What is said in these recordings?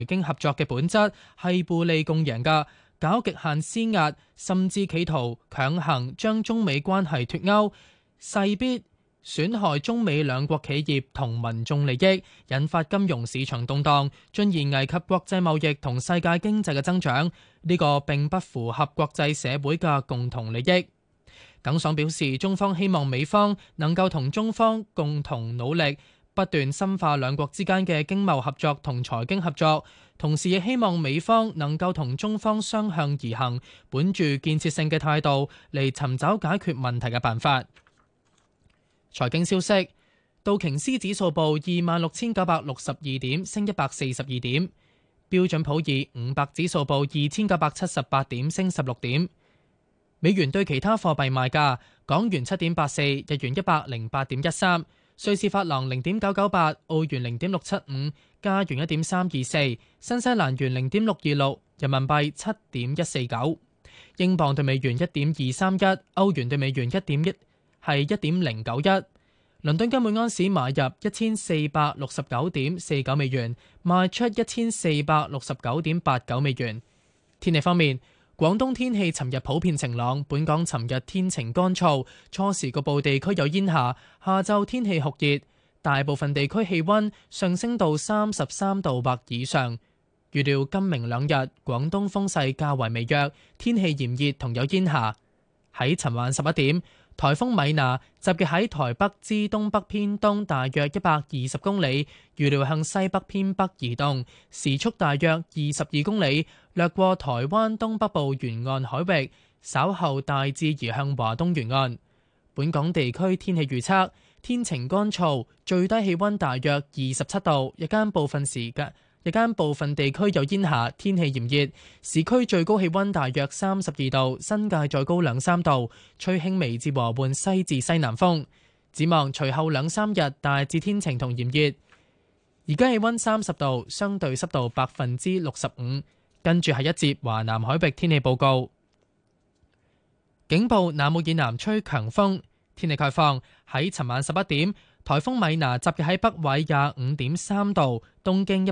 經合作嘅本質係互利共贏㗎，搞極限施壓，甚至企圖強行將中美關係脫鈎，勢必損害中美兩國企業同民眾利益，引發金融市場動盪，進而危及國際貿易同世界經濟嘅增長。呢個並不符合國際社會嘅共同利益。耿爽表示，中方希望美方能夠同中方共同努力，不斷深化兩國之間嘅經貿合作同財經合作，同時亦希望美方能夠同中方相向而行，本住建設性嘅態度嚟尋找解決問題嘅辦法。財經消息，道瓊斯指數報26,962點，升142點；標準普爾500指數報2,978點，升16點。美元對其他貨幣賣價：港元7.84，日元108.13，瑞士法郎0.998，澳元0.675，加元1.324，新西蘭元0.626，人民幣7.149，英鎊對美元1.231，歐元對美元1.091，倫敦金每安士買入1469.49美元，賣出1469.89美元。天氣方面，廣東天氣尋日普遍晴朗，本港尋日天晴乾燥，初時局部地區有煙霞，下晝天氣酷熱，大部分地區氣溫上升到33度或以上。預料今明兩日廣東風勢較為微弱，天氣炎熱同有煙霞。喺尋晚11點，颱風米娜集結喺台北之東北偏東大約120公里，預料向西北偏北移動，時速大約22公里，掠過台灣東北部沿岸海域，稍後大致移向華東沿岸。本港地區天氣預測，天晴乾燥，最低氣溫大約27度，日間部分地區有煙霞，天氣炎熱，市區最高氣溫大約32度，新界再高2-3度，吹輕微至和緩西至西南風。展望隨後2-3日大致天晴同炎熱，而家氣溫30度，相對濕度65%。跟住係一節華南海域天氣報告。警報：南澳以南吹強風。天氣概況，喺尋晚11點，颱風米娜集結喺北緯25.3度、東經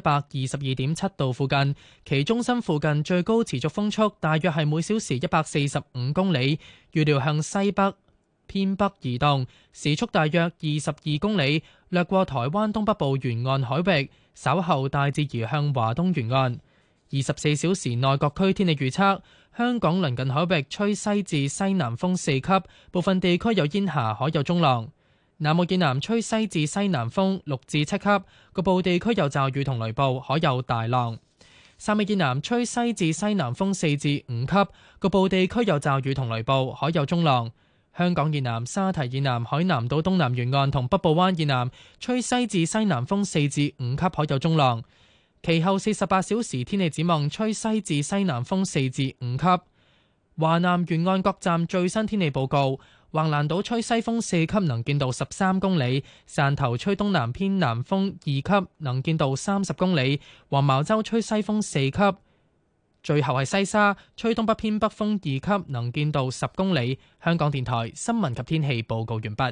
122.7度附近，其中心附近最高持續風速大約係每小時145公里，預料向西北偏北移動，時速大約22公里，掠過台灣東北部沿岸海域，稍後大致移向華東沿岸。24小時內各區天氣預測：香港鄰近海域吹西至西南風4級，部分地區有煙霞，海有中浪；南澳以南吹西至西南風6至7級，局部地區有驟雨同雷暴，海有大浪；汕尾以南吹西至西南風4至5級，局部地區有驟雨同雷暴，海有中浪；香港以南沙堤以南海南島東南沿岸同北部灣以南吹西至西南風4至5級，海有中浪。其後48小時天氣展望，吹西至西南風4至5級。華南沿岸各站最新天氣報告：橫瀾島吹西風4級，能見度13公里；汕頭吹東南偏南風2級，能見度30公里；黃茅洲吹西風4級。最後係西沙吹東北偏北風2級，能見度10公里。香港電台新聞及天氣報告完畢。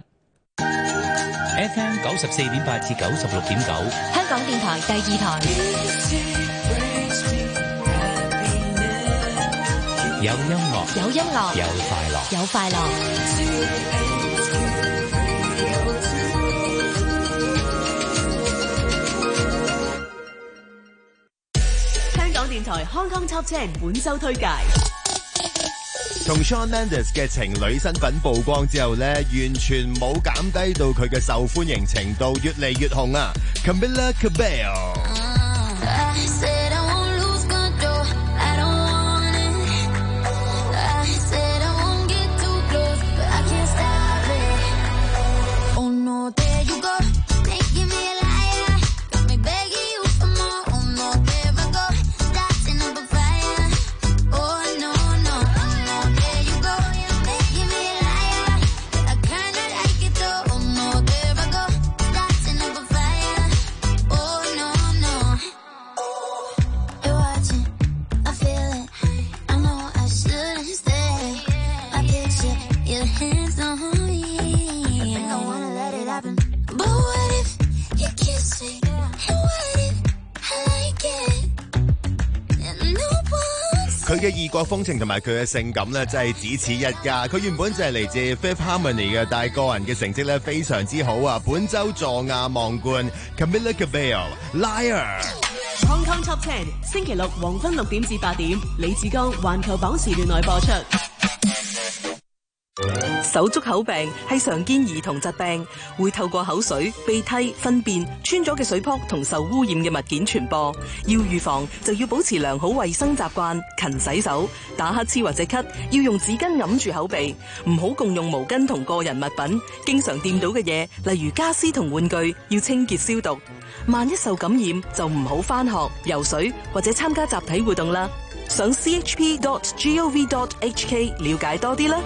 FM 94.8至96.9， 香港電台第2台。 有音樂， 有音樂， 有快樂， 有快樂。香港電台 Hong Kong Top 10本周推介。 同 Shawn Mendes 嘅情侶身份曝光之後呢，完全冇減低到佢嘅受歡迎程度，越嚟越紅啊 Camila Cabello。 佢嘅異國風情同埋佢嘅性感咧，真係只此一家。佢原本就係嚟自 Fifth Harmony 嘅，但係個人嘅成績咧非常之好啊！本周座亞望冠 Camila Cabello，Liar。Hong Kong Top 10星期六黃昏6點至8點，李志剛環球榜時段內播出。 手足口病係常見兒童疾病，會透過口水、鼻涕、糞便、穿咗嘅水泡同受污染嘅物件傳播。要預防就要保持良好衛生習慣，勤洗手，打乞嗤或者咳要用紙巾揞住口鼻，唔好共用毛巾同個人物品。經常掂到嘅嘢，例如家私同玩具，要清潔消毒。萬一受感染就唔好返學、游水或者參加集體活動啦。上 chp.gov.hk 了解多啲啦。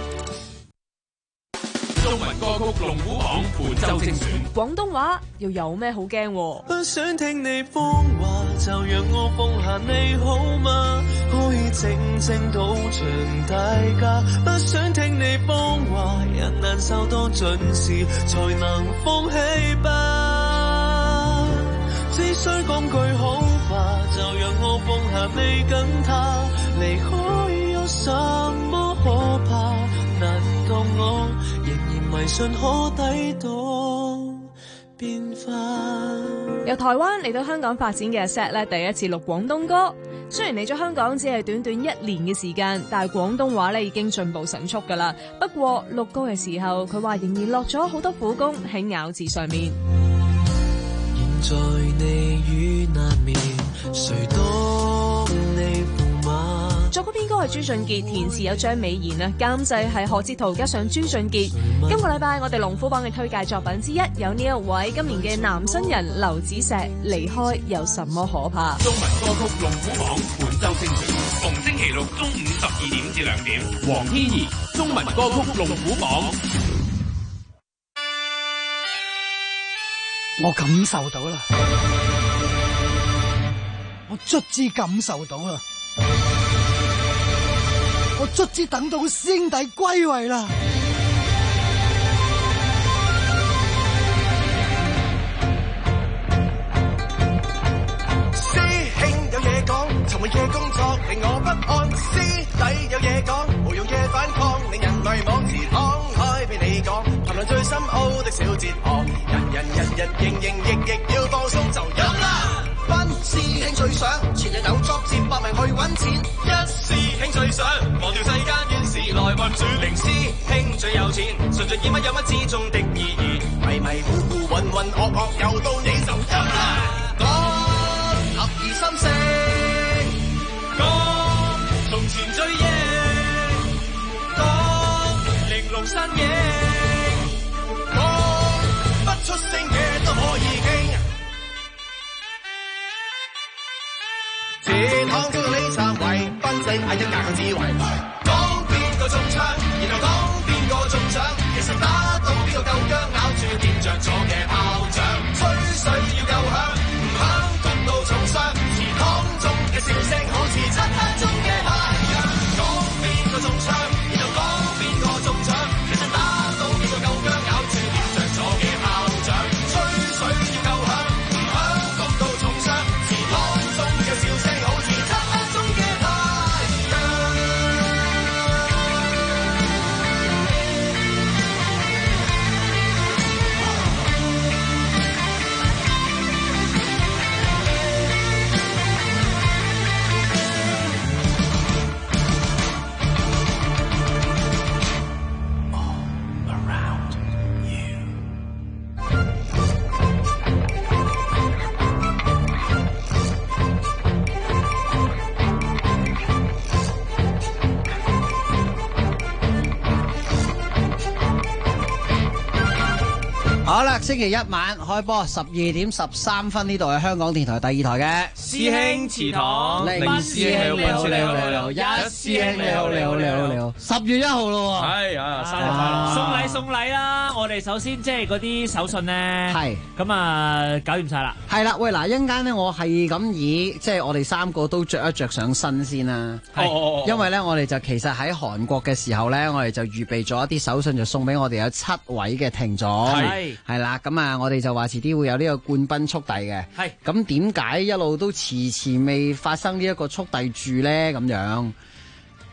中文歌曲龍虎榜本周精選， 廣東話又有咩好驚？ 不想聽你風話，就讓我放下你好嗎？可以靜靜到場大家，不想聽你幫話，人難受多盡時才能放棄吧。只需講句好話，就讓我放下你跟他，離開有什麼可怕？難道我仍然迷信可抵擋變化？ 由台灣嚟到香港發展嘅 Set 咧，第一次錄廣東歌。雖然嚟咗香港只係短短1年嘅時間，但係廣東話咧已經進步神速㗎啦。不過錄歌嘅時候，佢話仍然落咗好多苦功喺咬字上面。 現在你與難眠，誰當你駙馬？ 作曲編歌係朱俊傑，填詞有張美賢啊，監製係何哲圖加上朱俊傑。今個禮拜我哋龍虎榜嘅推介作品之一有呢一位今年嘅男新人劉子石，離開有什麼可怕？ 中文歌曲龍虎榜本周精選，逢星期六中午12點至2點，黃天怡中文歌曲龍虎榜。 我感受到啦，我卒之感受到啦，我卒之等到師兄弟歸位啦。 師兄有嘢講，尋日嘅工作令我不安。師弟有嘢講，無用嘅反抗令人迷惘。自敞開俾你講，談論最深奧的小哲學。人營營役役要放鬆就飲啦。班師兄最想前日有作接百名去揾錢。一師兄最想忘掉世間怨事來運轉。零師兄最有錢，純粹演乜有乜之中的意義。迷迷糊糊渾渾噩噩又到你就飲啦。講合而心聲，講從前追憶，講玲瓏身影，講不出聲嘅都可以傾。前行叫你站位，不正係一格之圍。講邊個中槍，然後講邊個中獎，其實打到邊個夠薑，咬住掂着咗嘅炮仗。吹水要夠響，唔響谷到重傷。祠堂中嘅笑聲好似漆黑中嘅太陽。講邊個中槍，然後講邊個中獎，其實打到邊個夠薑，咬住掂着咗嘅炮仗。吹水要夠響，唔響谷到重傷。祠堂中嘅笑聲好似漆黑中嘅太陽。 好啦，星期一晚開波12點13分，呢度係香港電台第2台嘅師兄祠堂， 零師兄你好，一師兄你好，10月1號咯喎， 係啊，生日快樂！ 送禮啦！我哋首先即係嗰啲手信咧， 係咁啊，搞掂晒啦。 係啦，喂嗱，一陣間咧，我係咁以即係我哋3個都着一着上身先啦。 係， 因為咧，我哋就其實喺韓國嘅時候咧，我哋就預備咗一啲手信，就送俾我哋有7位嘅聽眾。係啦，咁啊，我哋就話遲啲會有呢個冠軍速遞嘅。 係， 咁點解一路都遲遲未發生呢一個速遞住咧？咁樣，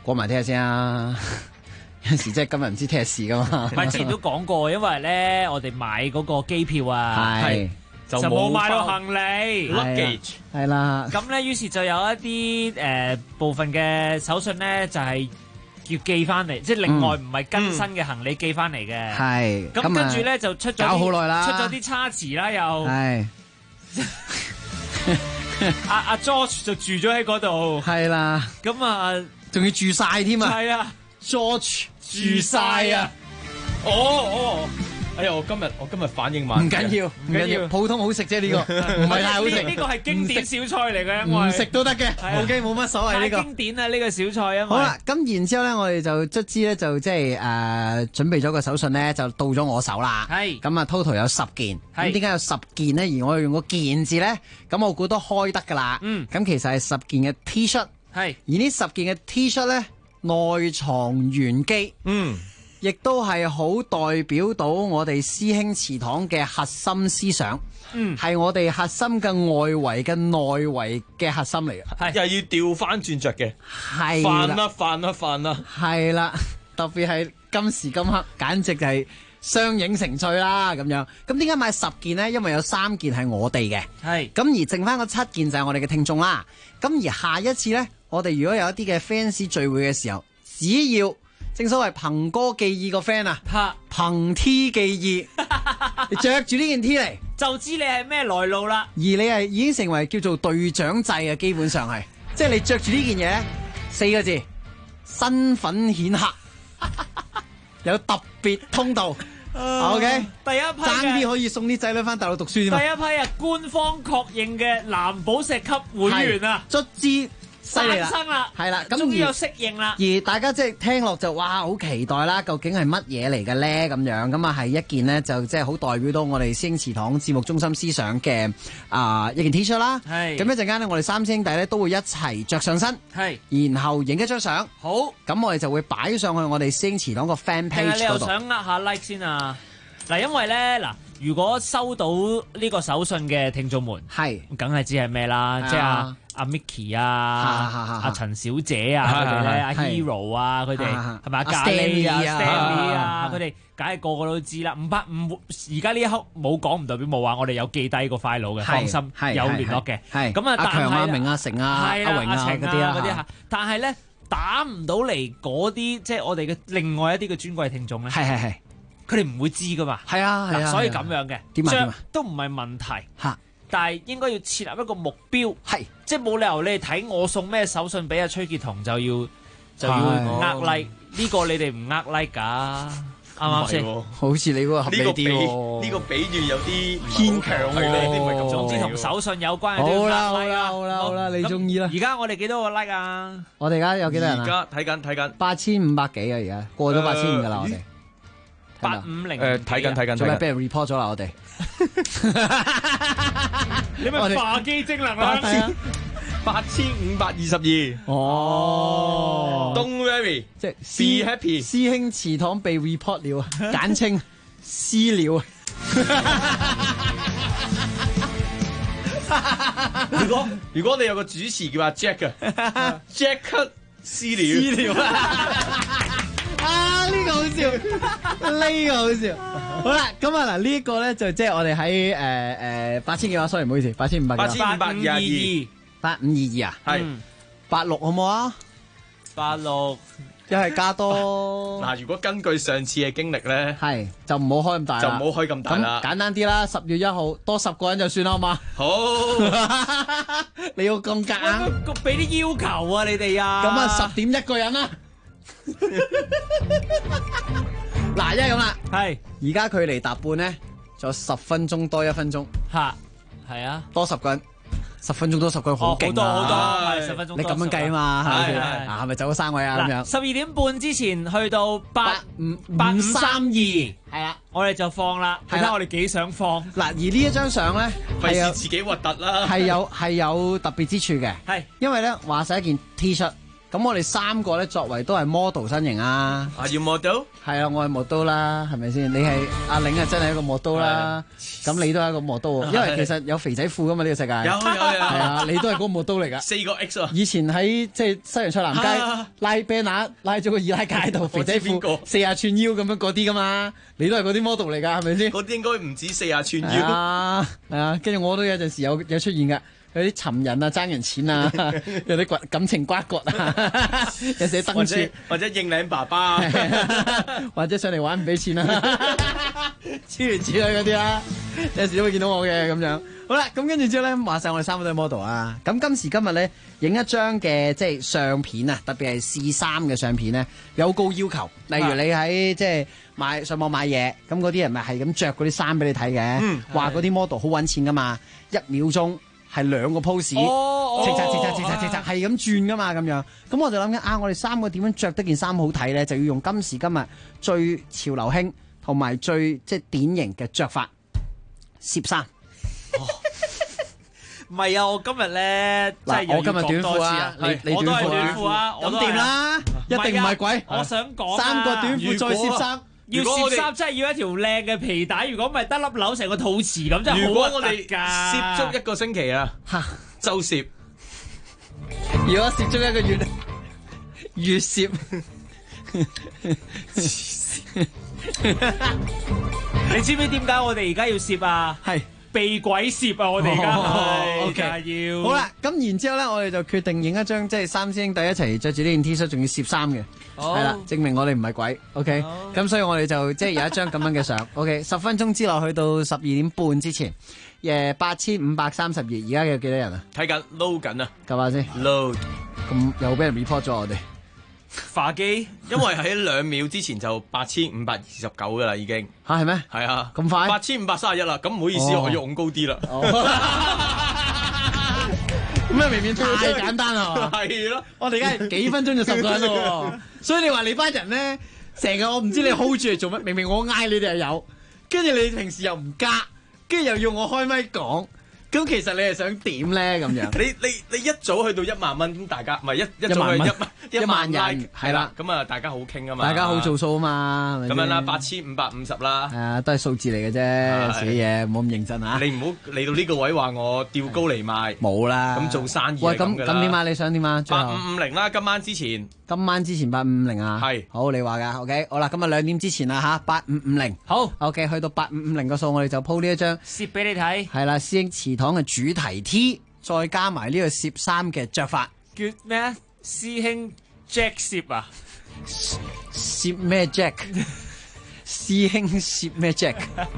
過埋聽日先啊！有陣時即係今日唔知聽日事噶嘛。 唔係之前都講過，因為咧我哋買嗰個機票啊， 係就冇買到行李 luggage， 係啦。 咁咧於是就有一啲部分嘅手信咧就係要寄翻嚟，即係另外唔係更新嘅行李寄翻嚟嘅。 係咁跟住咧就出咗搞好耐啦， 出咗啲差池啦又。 係。 阿 George 就住咗喺嗰度。 係啦。 咁啊， 仲要住晒添啊。 係啊 ，George 住晒啊。 哦。哎呀！我今日反應慢， 唔緊要，普通好食啫呢個，唔係太好食。 呢個係經典小菜嚟嘅， 唔食都得嘅，OK 冇乜所謂呢個。 太經典啦呢個小菜啊！ 好啦，咁然之後咧，我哋就卒之咧就即係準備咗個手信咧，就到咗我手啦。 係咁啊，total 有10件。咁點解有10件咧？而我用個件字咧，咁我估都開得噶啦。咁其實係10件嘅 T 恤。係。而呢10件嘅 T 恤咧，內藏玄機。亦都係好代表到我哋師兄祠堂嘅核心思想，係我哋核心嘅外圍嘅內圍嘅核心嚟嘅， 係又要調翻轉着嘅， 係飯啦， 係啦，特別係今時今刻，簡直就係雙影成趣啦咁樣。咁點解買10件呢？因為有3件係我哋嘅，係咁而剩翻個7件就係我哋嘅聽眾啦。咁而下一次呢，我哋如果有一啲嘅 fans 聚會嘅時候，只要正所謂憑歌寄意個 friend 啊，憑 T 寄意，你着住呢件 T 嚟， 就知你係咩來路啦。 而你係已經成為叫做隊長制啊，基本上係，即係你着住呢件嘢，4個字，身份顯赫，有特別通道。OK， 第一批爭啲可以送啲仔女翻大陸讀書添嘛。 第一批啊，官方確認嘅藍寶石級會員啊， 卒之。犀利啦，係啦，咁終於有適應啦。 而大家即係聽落就哇好期待啦，究竟係乜嘢嚟嘅咧？咁樣咁啊係一件呢，就即係好代表到我哋師兄祠堂節目中心思想嘅一件 T 恤啦。係咁一陣間呢，我哋3兄弟咧都會一齊着上身，係然後影一張相。好，咁我哋就會擺上去我哋師兄祠堂個 fan page 嗰度。 你又想呃下 like 先啊？嗱，因為咧嗱。如果收到呢個手信嘅聽眾們，係梗係知係咩啦，即係阿 Micky 啊、阿陳小姐啊佢哋咧、阿 Hero 啊佢哋係咪啊咖喱啊、Stanley 啊佢哋，梗係個個都知啦。而家呢一刻冇講唔代表冇話，我哋有記低個 file 嘅，放心有聯絡嘅。咁啊， 阿強、阿明、阿成啊、阿榮啊嗰啲啊， 但係咧打唔到嚟嗰啲，即係我哋嘅另外一啲嘅尊貴聽眾咧。係。佢哋唔會知噶嘛，係啊，所以咁樣嘅，着都唔係問題，但係應該要設立一個目標，係即係冇理由你哋睇我送咩手信俾阿崔潔彤就要呃 like， 呢個你哋唔呃 like 㗎，啱唔啱先？ 好似你嗰個合理啲， 呢個比喻有啲牽強喎， 總之同手信有關嘅。 好啦，你中意啦。 而家我哋幾多個 like 啊？ 我哋而家有幾多人啊？ 而家睇緊 8500幾啊！而家過咗8500㗎啦，我哋。 850 睇緊， 做咩俾人 report 咗啦？我哋你咪化機精能啦 ！8522哦 ，Don't worry， 即係 be happy。 師兄祠堂被 report 了，簡稱私了。 如果你有個主持叫阿 Jack 嘅 ，Jack 私了。 啊！呢個好笑，呢個好笑。好啦，咁啊嗱，呢一個咧就即係我哋喺8000幾話 ，sorry 唔好意思，8522，8522啊，係86好唔好啊 ？86 一係加多嗱，如果根據上次嘅經歷咧， 係就唔好開咁大， 就唔好開咁大啦。 簡單啲啦，10月1號多10個人就算啦，好嘛？ 好， 你要咁夾硬， 俾啲要求啊，你哋啊。 咁啊，10點1個人啦。嗱，一係咁啦，係而家距離踏半咧，仲有10分鐘多1分鐘， 係啊， 多10個人，10分鐘多10個人，好勁啊！ 好多，10分鐘， 你咁樣計啊嘛，係咪走咗3位啊？咁樣 12點半之前去到8532，係啦，我哋就放啦。睇下我哋幾想放。 嗱，而呢一張相咧， 費事自己核突啦， 係有特別之處嘅，係因為咧話晒一件 T 恤。 咁我哋3個咧作為都係 model 身形啊。 要 model？ 係啊，我係 model 啦，係咪先？你係阿玲啊，真係一個 model 啦。咁你都係一個 model，因為其實有肥仔褲噶嘛呢個世界。有。係啊，你都係嗰個 model 嚟㗎。 4個 X 啊！ 以前喺即係西洋菜南街拉 banner 拉咗個二拉街度肥仔褲40寸腰咁樣嗰啲㗎嘛，你都係嗰啲 model 嚟㗎，係咪先？ 嗰啲應該唔止40寸腰。 係啊，跟住我都有陣時有出現㗎。有啲尋人啊，爭人錢啊，有啲感情瓜葛啊，有時登處或者認領爸爸， 或者上嚟玩唔俾錢啊，諸如此類嗰啲啦，有時都會見到我嘅咁樣。好啦，咁跟住之後咧，話晒我哋3個都係 model 啊。咁今時今日咧，影一張嘅即係相片啊，特別係試衫嘅相片咧，有高要求。例如你喺即係上網買嘢，咁嗰啲人咪係咁着嗰啲衫俾你睇嘅，話嗰啲 model 好揾錢噶嘛，1秒鐘。係2個 pose，係咁轉噶嘛咁樣，咁我就諗緊啊，我哋3個點樣着得件衫好睇咧？就要用今時今日最潮流興同埋最即係典型嘅着法，攝衫。 唔係啊，我今日咧，即係我今日短褲啊，你我都係短褲啊， 咁掂啦，一定唔係鬼。 我想講 3個短褲再攝衫。 要攝衫真係要一條靚嘅皮帶，如果唔係得粒紐成個肚臍咁，真係好核突㗎。如果我哋攝足1個星期啊，周攝。 如果攝足1個月，月攝。 你知唔知點解我哋而家要攝啊？係被鬼攝啊！我哋而家係要。 好啦，咁然之後咧，我哋就決定影一張即係3師兄弟一齊着住呢件 T 恤，仲要攝衫嘅。係啦，證明我哋唔係鬼 ，OK，咁所以我哋就即係有一張咁樣嘅相，OK， 10分鐘之內去到12點半之前，8532，而家有幾多人啊？ 睇緊 load 緊啊， 撳下先 load， 咁又俾人 report 咗我哋化機，因為喺2秒之前就8529噶啦已經， 係咩？ 係啊， 咁快 8531啦，咁唔好意思，我要拱高啲啦。 咁啊，明明太簡單啦， 係咯， 我哋而家係幾分鐘就10個人咯，所以你話你班人咧，成日我唔知你 hold 住嚟做乜，明明我嗌你哋係有，跟住你平時又唔加，跟住又要我開咪講。咁其實你係想點咧？咁樣你一早去到1萬蚊，咁大家唔係一早去1萬人係啦，咁啊大家好傾啊嘛， 大家好做數啊嘛， 咁樣啦，8550啦， 係啊，都係數字嚟嘅啫，寫嘢唔好咁認真嚇。 你唔好嚟到呢個位話我調高嚟賣， 冇啦。 咁做生意喂，咁點啊？你想點啊 ？8550啦，今晚之前 8550啊？係。好，你話㗎 ，OK， 好啦，今日2點之前啦嚇，8550。好 ，OK， 去到8550個數，我哋就鋪呢一張攝俾你睇。 係啦，師兄祠堂嘅主題 T， 再加埋呢個攝衫嘅着法， 叫咩啊？師兄 Jack 攝啊？ 攝咩 Jack？ 師兄攝咩 Jack？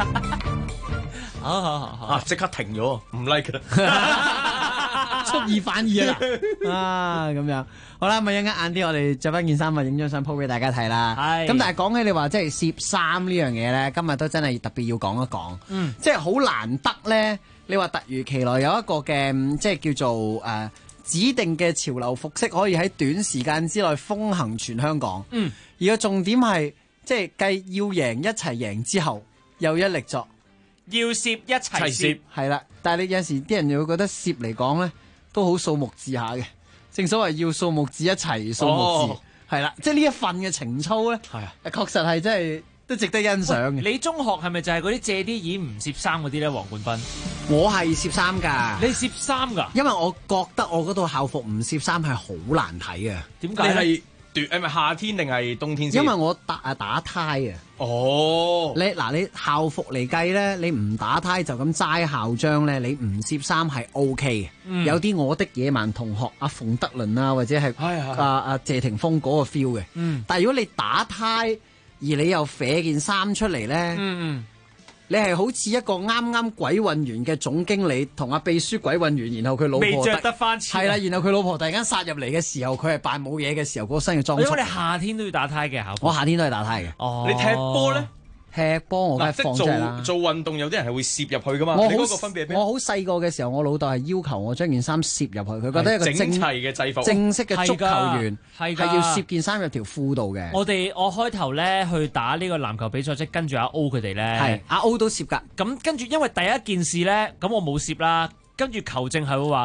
好，即刻停咗，唔 like 啦， 出爾反爾啊！咁樣好啦，咪一陣間晏啲，我哋着翻件衫，咪影張相 po 俾大家睇啦。係咁，但係講起你話即係攝衫呢樣嘢咧，今日都真係特別要講一講。即係好難得咧。你話突如其來有一個嘅即係叫做指定嘅潮流服飾，可以喺短時間之內風行全香港。而個重點係即係繼要贏一齊贏之後，又一力作要攝一齊攝， 係啦。但係你有時啲人又會覺得攝嚟講咧，都好數目字下嘅。正所謂要數目字一齊數目字，係啦。即係呢一份嘅情操咧，係啊，確實係真係都值得欣賞嘅。 你中學係咪就係嗰啲借啲演唔攝衫嗰啲咧？黃冠斌， 我係攝衫㗎。 你攝衫㗎？ 因為我覺得我嗰套校服唔攝衫係好難睇嘅。 點解？你係係咪夏天定係冬天先？ 因為我打呔啊。哦。你校服嚟計咧，你唔打呔就咁齋校章咧，你唔攝衫係 OK 嘅。有啲我的野蠻同學阿馮德倫啊，或者係阿謝霆鋒嗰個 feel 嘅。但係如果你打呔，而你又揈件衫出嚟咧，你係好似一個啱啱鬼混完嘅總經理同阿秘書鬼混完，然後佢老婆未着得翻錢， 係啦，然後佢老婆突然間殺入嚟嘅時候，佢係扮冇嘢嘅時候，嗰個新嘅裝束。 因為你夏天都要打呔嘅校服， 我夏天都係打呔嘅。 哦， 你踢波咧？ 踢波我梗係放棄啦。 做運動有啲人係會攝入去噶嘛？你嗰個分別係咩？我好細個嘅時候，我老豆係要求我將件衫攝入去，佢覺得一個整齊嘅制服， 正式嘅足球員係要攝件衫入條褲度嘅。 我開頭咧去打呢個籃球比賽，即係跟住阿 O 佢哋咧， 係阿 O 都攝㗎。 咁跟住因為第一件事咧，咁我冇攝啦，跟住球證係會話。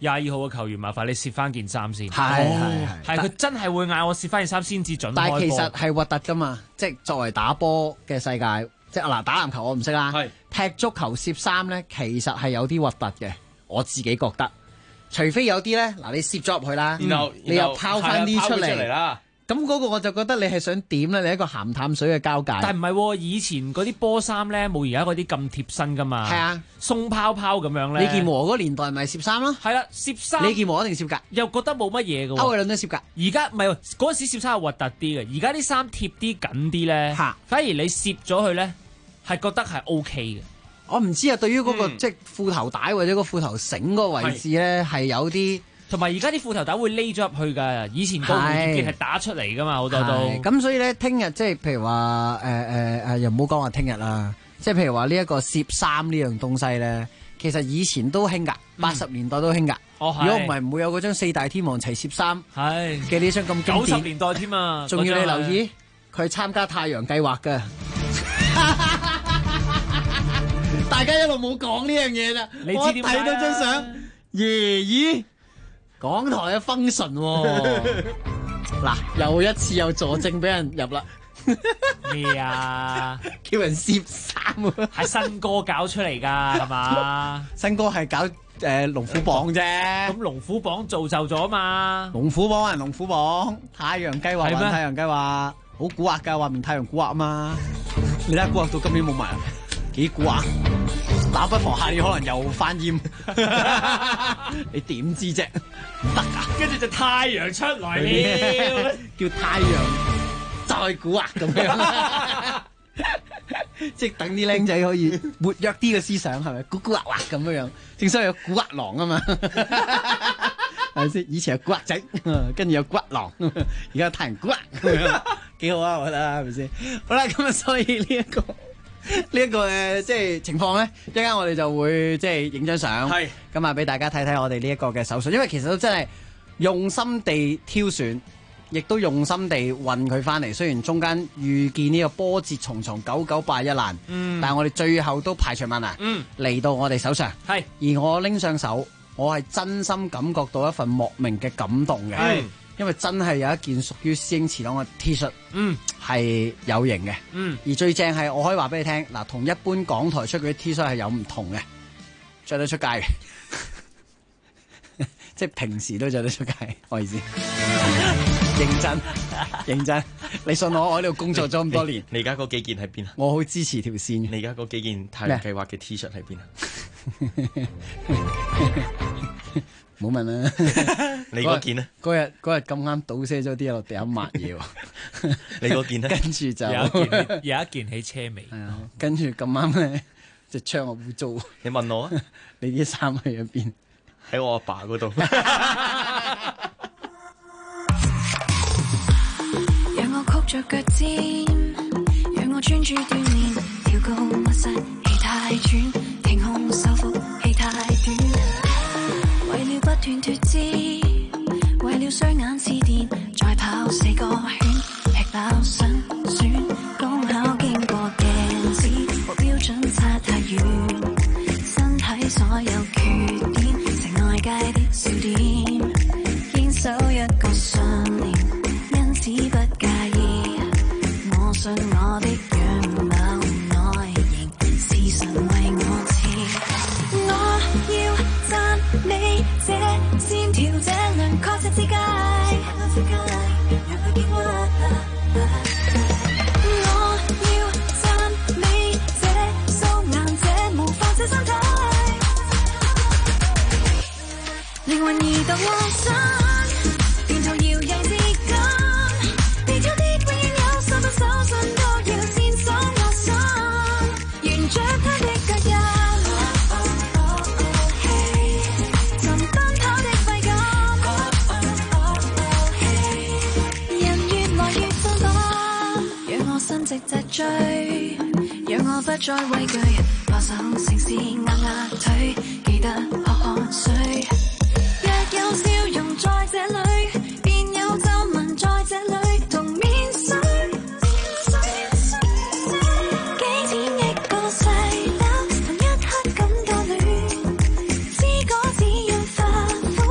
22號嘅球員，麻煩你攝翻件衫先。 係佢真係會嗌我攝翻件衫先至準開波。 但係其實係核突噶嘛，即係作為打波嘅世界，即係嗱打籃球我唔識啦，踢足球攝衫咧，其實係有啲核突嘅，我自己覺得。除非有啲咧，嗱你攝咗入去啦，然後你又拋翻啲出嚟啦。咁嗰個我就覺得你係想點咧？你一個鹹淡水嘅交界。 但係唔係喎，以前嗰啲波衫咧冇而家嗰啲咁貼身噶嘛。係啊，鬆泡泡咁樣咧。 李健和嗰年代咪攝衫咯。係啦，攝衫。 李健和一定攝㗎。 又覺得冇乜嘢㗎喎。 歐偉倫都攝㗎。 而家唔係喎，嗰陣時攝衫係核突啲嘅，而家啲衫貼啲緊啲咧，反而你攝咗佢咧係覺得係 OK 嘅。 我唔知啊，對於嗰個即係褲頭帶或者個褲頭繩嗰個位置咧係有啲。 同埋而家啲褲頭帶會匿咗入去㗎，以前個蝴蝶結係打出嚟㗎嘛，好多都。 咁所以咧，聽日即係譬如話又唔好講話聽日啦，即係譬如話呢一個攝衫呢樣東西咧，其實以前都興㗎，80年代都興㗎。如果唔係唔會有嗰張四大天王齊攝衫嘅呢張咁經典。 90年代添啊！ 仲要你留意，佢係參加太陽計劃㗎。大家一路冇講呢樣嘢咋，我睇到張相，咦？港台嘅 function 嗱，又一次有助證俾人入啦。 咩啊？ 叫人攝衫喎， 係新歌搞出嚟㗎，係嘛？ 新歌係搞龍虎榜啫。 咁龍虎榜造就咗嘛？ 龍虎榜還龍虎榜，太陽計劃還太陽計劃，好蠱惑㗎，話明太陽蠱惑啊嘛。你睇下蠱惑到今年冇埋啊，幾蠱惑？打不妨下年可能又翻煙，你點知啫？唔得啊！ 跟住就太陽出來了， 叫太陽再蠱惑咁樣，即係等啲僆仔可以活躍啲嘅思想，係咪？蠱蠱惑惑咁樣，正所謂有蠱惑狼啊嘛，係咪先？以前係蠱惑仔，跟住有蠱惑狼，而家太陽蠱惑咁樣，幾好啊！我覺得係咪先？好啦，咁啊，所以呢一個即係情況咧，一陣間我哋就會即係影張相，咁啊俾大家睇睇我哋呢一個嘅手信，因為其實都真係用心地挑選，亦都用心地運佢翻嚟。雖然中間遇見呢個波折重重，九九敗一難，但係我哋最後都排除萬難嚟到我哋手上。而我拎上手，我係真心感覺到一份莫名嘅感動嘅。因為真係有一件屬於師兄池朗嘅 T 恤，係有型嘅，而最正係我可以話俾你聽，嗱，同一般港台出嗰啲 T 恤係有唔同嘅，着得出街嘅，即係平時都着得出街，我意思，認真，你信我喺呢度工作咗咁多年， 你而家嗰幾件喺邊啊？ 我好支持條線。 你而家嗰幾件太陽計劃嘅 T 恤喺邊啊？ 唔好問啦， 你嗰件咧？ 嗰日咁啱倒瀉咗啲落地下抹嘢喎。 你嗰件咧？ 跟住就有一件喺車尾。 係啊，跟住咁啱咧，隻窗我污糟。 你問我啊？ 你啲衫喺入邊？ 喺我阿爸嗰度。 讓我曲着腳尖，讓我專注鍛鍊，跳高密實，氣太喘，停空收腹，氣太短。為了不斷脫脂，為了雙眼似電，再跑4個圈，吃飽身酸，剛巧經過鏡子，和標準差太遠，身體所有缺點，成外界的笑點，堅守一個信念，因此不介意，我信我的樣貌內型，是神為我賜，我要讚美這線條，這輪確實之界，讓佢見屈。我要讚美這素顏，這無法這身體，靈魂移動幻想，沿途搖曳至今，地球的永遠有收到手信，都要牽手握手，沿着他的腳印。直直追，讓我不再畏懼，把手城市壓壓腿，記得喝喝水。若有笑容在這裏，便有皺紋在這裏，同面水。幾千億個細胞，同一刻感到亂，知果只要發揮，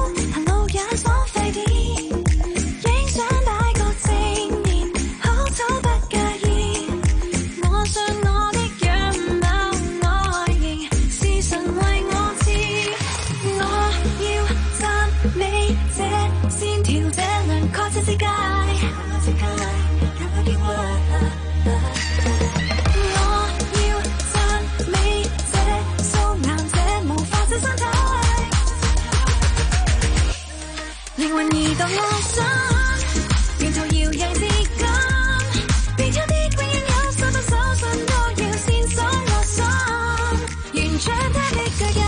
靈魂移動我心，沿途搖曳至今，邊有啲永遠有手把手信都要先鎖我心，沿着他的腳印，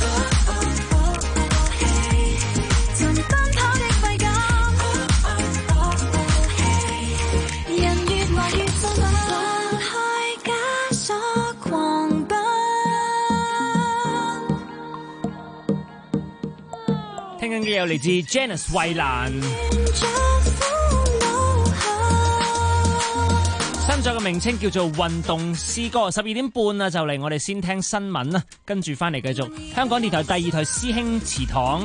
尋奔跑的快感，人越來越振奮，放開枷鎖狂奔。 聽緊嘅有嚟自 Janice 衛蘭，新作嘅名稱叫做運動詩歌。12點半啊，就嚟我哋先聽新聞啦，跟住翻嚟繼續香港電台第二台師兄祠堂。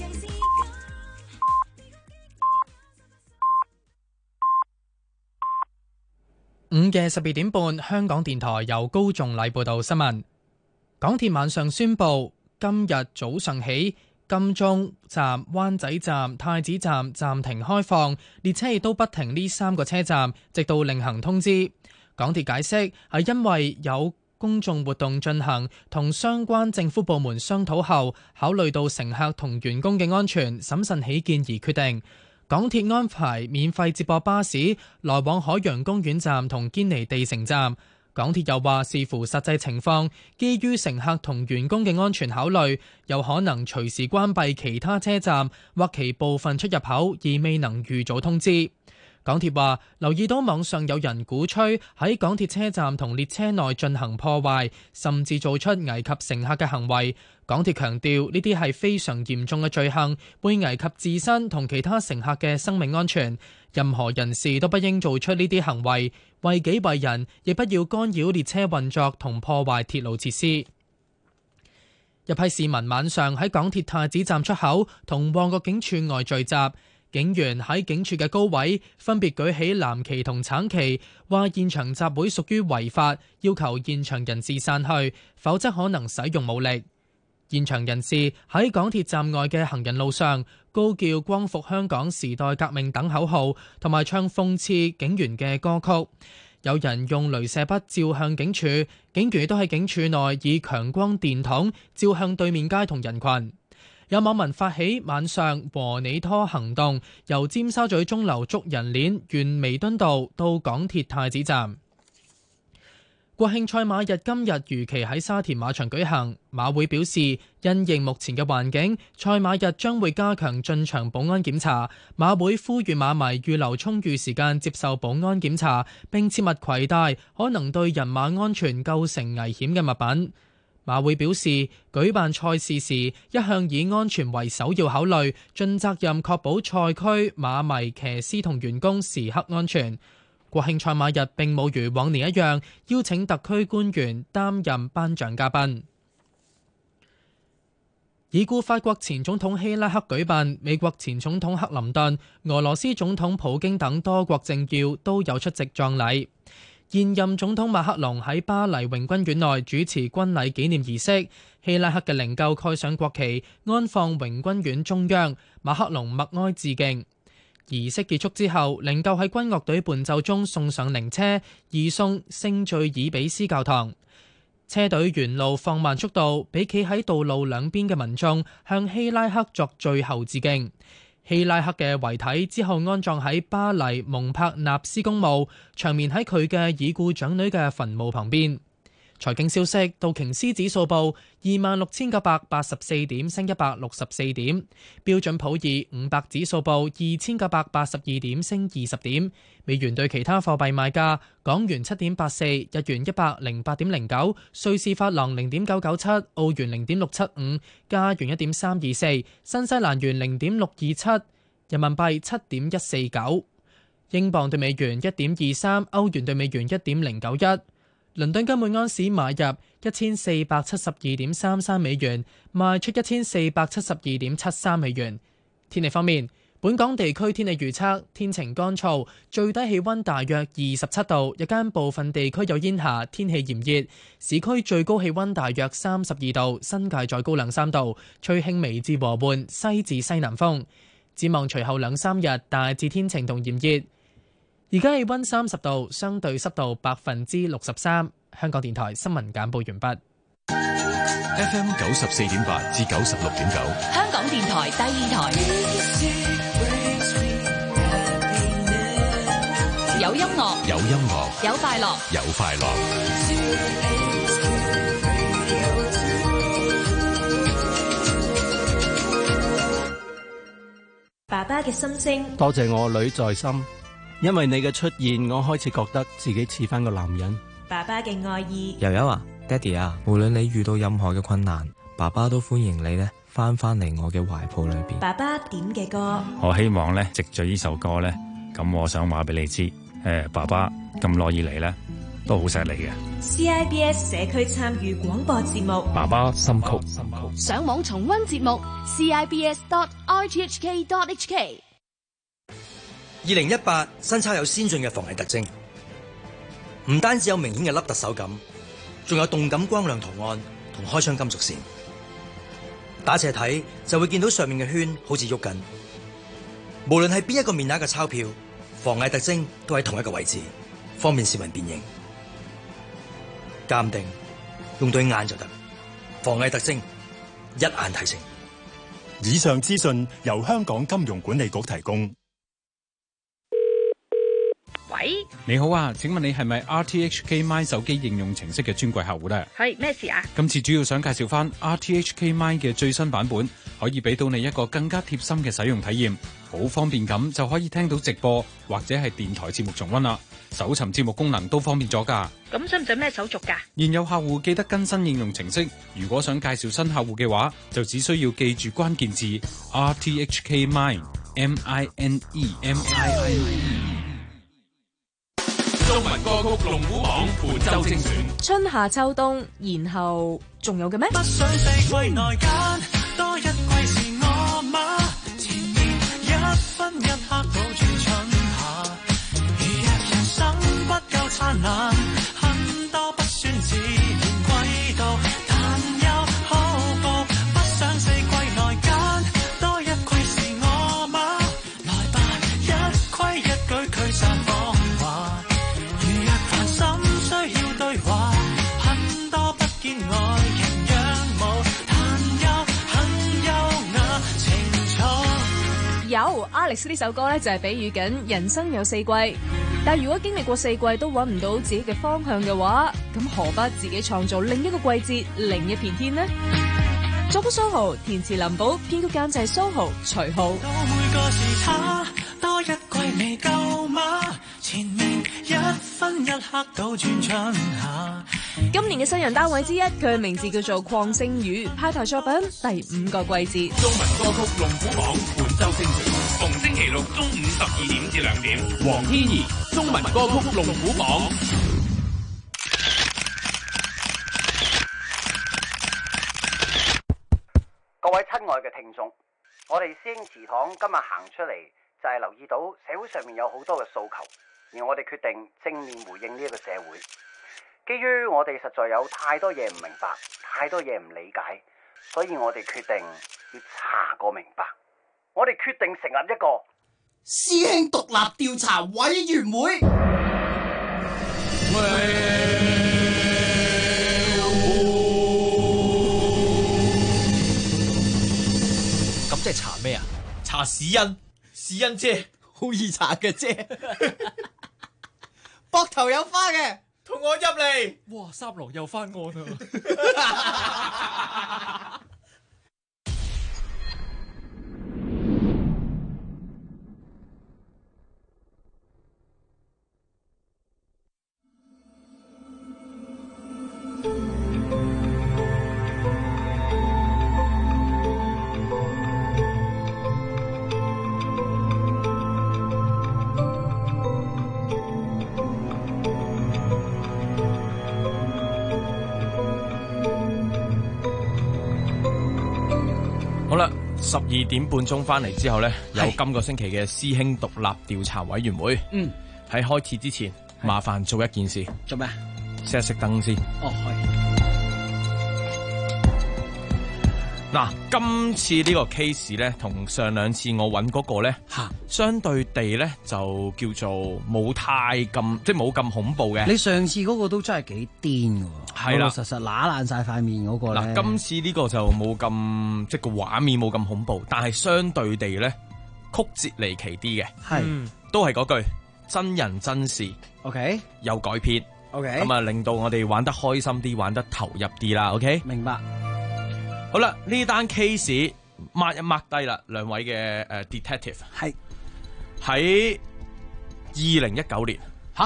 午夜12點半，香港電台由高仲禮報道新聞。港鐵晚上宣布，今日早上起，金鐘站、灣仔站、太子站暫停開放，列車亦都不停呢3個車站，直到另行通知。港鐵解釋係因為有公眾活動進行，同相關政府部門商討後，考慮到乘客同員工嘅安全，審慎起見而決定。港鐵安排免費接駁巴士來往海洋公園站同堅尼地城站。港鐵又話視乎實際情況，基於乘客同員工嘅安全考慮，有可能隨時關閉其他車站或其部分出入口，而未能預早通知。港鐵話留意到網上有人鼓吹喺港鐵車站同列車內進行破壞，甚至做出危及乘客嘅行為。港鐵強調呢啲係非常嚴重嘅罪行，會危及自身同其他乘客嘅生命安全。任何人士都不應做出呢啲行為，為己為人，亦不要干擾列車運作同破壞鐵路設施。一批市民晚上喺港鐵太子站出口同旺角警署外聚集，警員喺警署嘅高位分別舉起藍旗同橙旗，話現場集會屬於違法，要求現場人士散去，否則可能使用武力。現場人士喺港鐵站外嘅行人路上高叫光復香港時代革命等口號，同埋唱諷刺警員嘅歌曲。有人用鐳射筆照向警署，警員都喺警署內以強光電筒照向對面街同人群。有網民發起晚上和你拖行動，由尖沙咀鐘樓捉人鏈沿彌敦道到港鐵太子站。國慶賽馬日今日如期喺沙田馬場舉行，馬會表示因應目前嘅環境，賽馬日將會加強進場保安檢查。馬會呼籲馬迷預留充裕時間接受保安檢查，並切勿攜帶可能對人馬安全構成危險嘅物品。馬會表示，舉辦賽事時一向以安全為首要考慮，盡責任確保賽區馬迷、騎師同員工時刻安全。國慶賽馬日並冇如往年一樣邀請特區官員擔任頒獎嘉賓。已故法國前總統希拉克舉辦，美國前總統克林頓、俄羅斯總統普京等多國政要都有出席葬禮。現任總統馬克龍喺巴黎榮軍院內主持軍禮紀念儀式，希拉克嘅靈柩蓋上國旗，安放榮軍院中央，馬克龍默哀致敬。儀式結束之後，靈柩喺軍樂隊伴奏中送上靈車，移送聖敘爾比斯教堂。車隊沿路放慢速度，俾企喺道路兩邊嘅民眾向希拉克作最後致敬。希拉克嘅遺體之後安葬喺巴黎蒙帕納斯公墓，長眠喺佢嘅已故長女嘅墳墓旁邊。財經消息，道瓊斯指數報26,984點，升164點；標準普爾500指數報2,982點，升20點。美元對其他貨幣賣價：港元7.84，日元108.09，瑞士法郎0.997，澳元0.675，加元1.324，新西蘭元0.627，人民幣7.149，英鎊對美元1.23，歐元對美元1.091。倫敦金每安士買入1472.33美元，賣出1472.73美元。天氣方面，本港地區天氣預測，天晴乾燥，最低氣溫大約27度，日間部分地區有煙霞，天氣炎熱，市區最高氣溫大約32度，新界再高2-3度，吹輕微至和緩西至西南風。展望隨後2-3日，大致天晴同炎熱。而家氣溫30度，相對濕度63%。香港電台新聞簡報完畢。 FM 94.8至96.9， 香港電台第二台，有音樂， 有音樂， 有快樂， 有快樂。 爸爸嘅心聲， 多謝我女在心，因為你嘅出現，我開始覺得自己似返個男人。 爸爸嘅愛意， 悠悠啊，爹哋啊，無論你遇到任何嘅困難，爸爸都歡迎你呢翻嚟我嘅懷抱裏邊。 爸爸點嘅歌， 我希望呢，藉住呢首歌呢，咁我想話俾你知，爸爸咁耐以嚟呢，都好錫你嘅。 CIBS 社區參與廣播節目， 爸爸心曲， 上網重溫節目 CIBS.RTHK.HK。 2018新鈔有先進嘅防偽特徵，唔單止有明顯嘅凹凸手感，仲有動感光亮圖案同開窗金屬線。打斜睇就會見到上面嘅圈好似喐緊。無論係邊一個面額嘅鈔票，防偽特徵都喺同一個位置，方便市民辨認。鑑定用對眼就得，防偽特徵一眼睇清。 以上資訊由香港金融管理局提供。 喂， 你好啊，請問你係咪 RTHK Mine 手機應用程式嘅專櫃客戶咧？ 係咩事啊？ 今次主要想介紹翻 RTHK Mine 嘅最新版本，可以俾到你一個更加貼心嘅使用體驗，好方便咁就可以聽到直播或者係電台節目重溫啦。搜尋節目功能都方便咗㗎。 咁使唔使咩手續㗎？ 現有客戶記得更新應用程式，如果想介紹新客戶嘅話，就只需要記住關鍵字 RTHK Mine MINE。 中文歌曲龍虎榜本周精選， 春夏秋冬，然後仲有嘅咩？ 不想四季內間多一季是我嗎？前面一分一刻倒轉春夏，如若人生不夠燦爛，很多不算自然季度，但又好報。不想四季內間多一季是我嗎？來吧，一規一矩驅散謊話。需要對話，很多不見外形仰慕，但又很優雅情操。 有 Alex 呢首歌咧，就係比喻緊人生有四季，但如果經歷過四季都揾唔到自己嘅方向嘅話，咁何不自己創造另一個季節，另一片天呢？作曲蘇豪，填詞林寶，編曲監製蘇豪、徐浩。 到每個時差，多一季未夠嗎？前面一分一刻倒轉春夏。 今年嘅新人單位之一，佢嘅名字叫做鄺星宇，派台作品第5個季節。 中文歌曲龍虎榜本周精選，逢星期六中午12點至2點。黃天怡，中文歌曲龍虎榜。 各位親愛嘅聽眾，我哋師兄祠堂今日行出嚟，就係留意到社會上面有好多嘅訴求，而我哋決定正面回應呢一個社會。基於我哋實在有太多嘢唔明白，太多嘢唔理解，所以我哋決定要查個明白。我哋決定成立一個師兄獨立調查委員會。 咁即係查咩啊？查屎恩，屎恩姐， 好易查嘅啫。膊頭有花嘅， 同我入嚟。 哇，三郎又翻案啦！ 好啦，12點半鐘翻嚟之後呢，有今個星期嘅師兄獨立調查委員會。喺開始之前，麻煩做一件事。 做咩？ 熄一熄燈先。 哦，係。 嗱，今次呢個 case 咧，同上兩次我揾嗰個咧，相對地咧就叫做冇太咁，即係冇咁恐怖嘅。 你上次嗰個都真係幾癲㗎喎， 係啦， 老老實實揦爛晒塊面嗰個咧。 嗱，今次呢個就冇咁，即係個畫面冇咁恐怖，但係相對地咧曲折離奇啲嘅， 係都係嗰句真人真事 ，OK， 有改編 ，OK， 咁啊令到我哋玩得開心啲，玩得投入啲啦 ，OK， 明白。 好啦，呢單 case mark 一 mark 低啦，兩位嘅detective 係喺2019年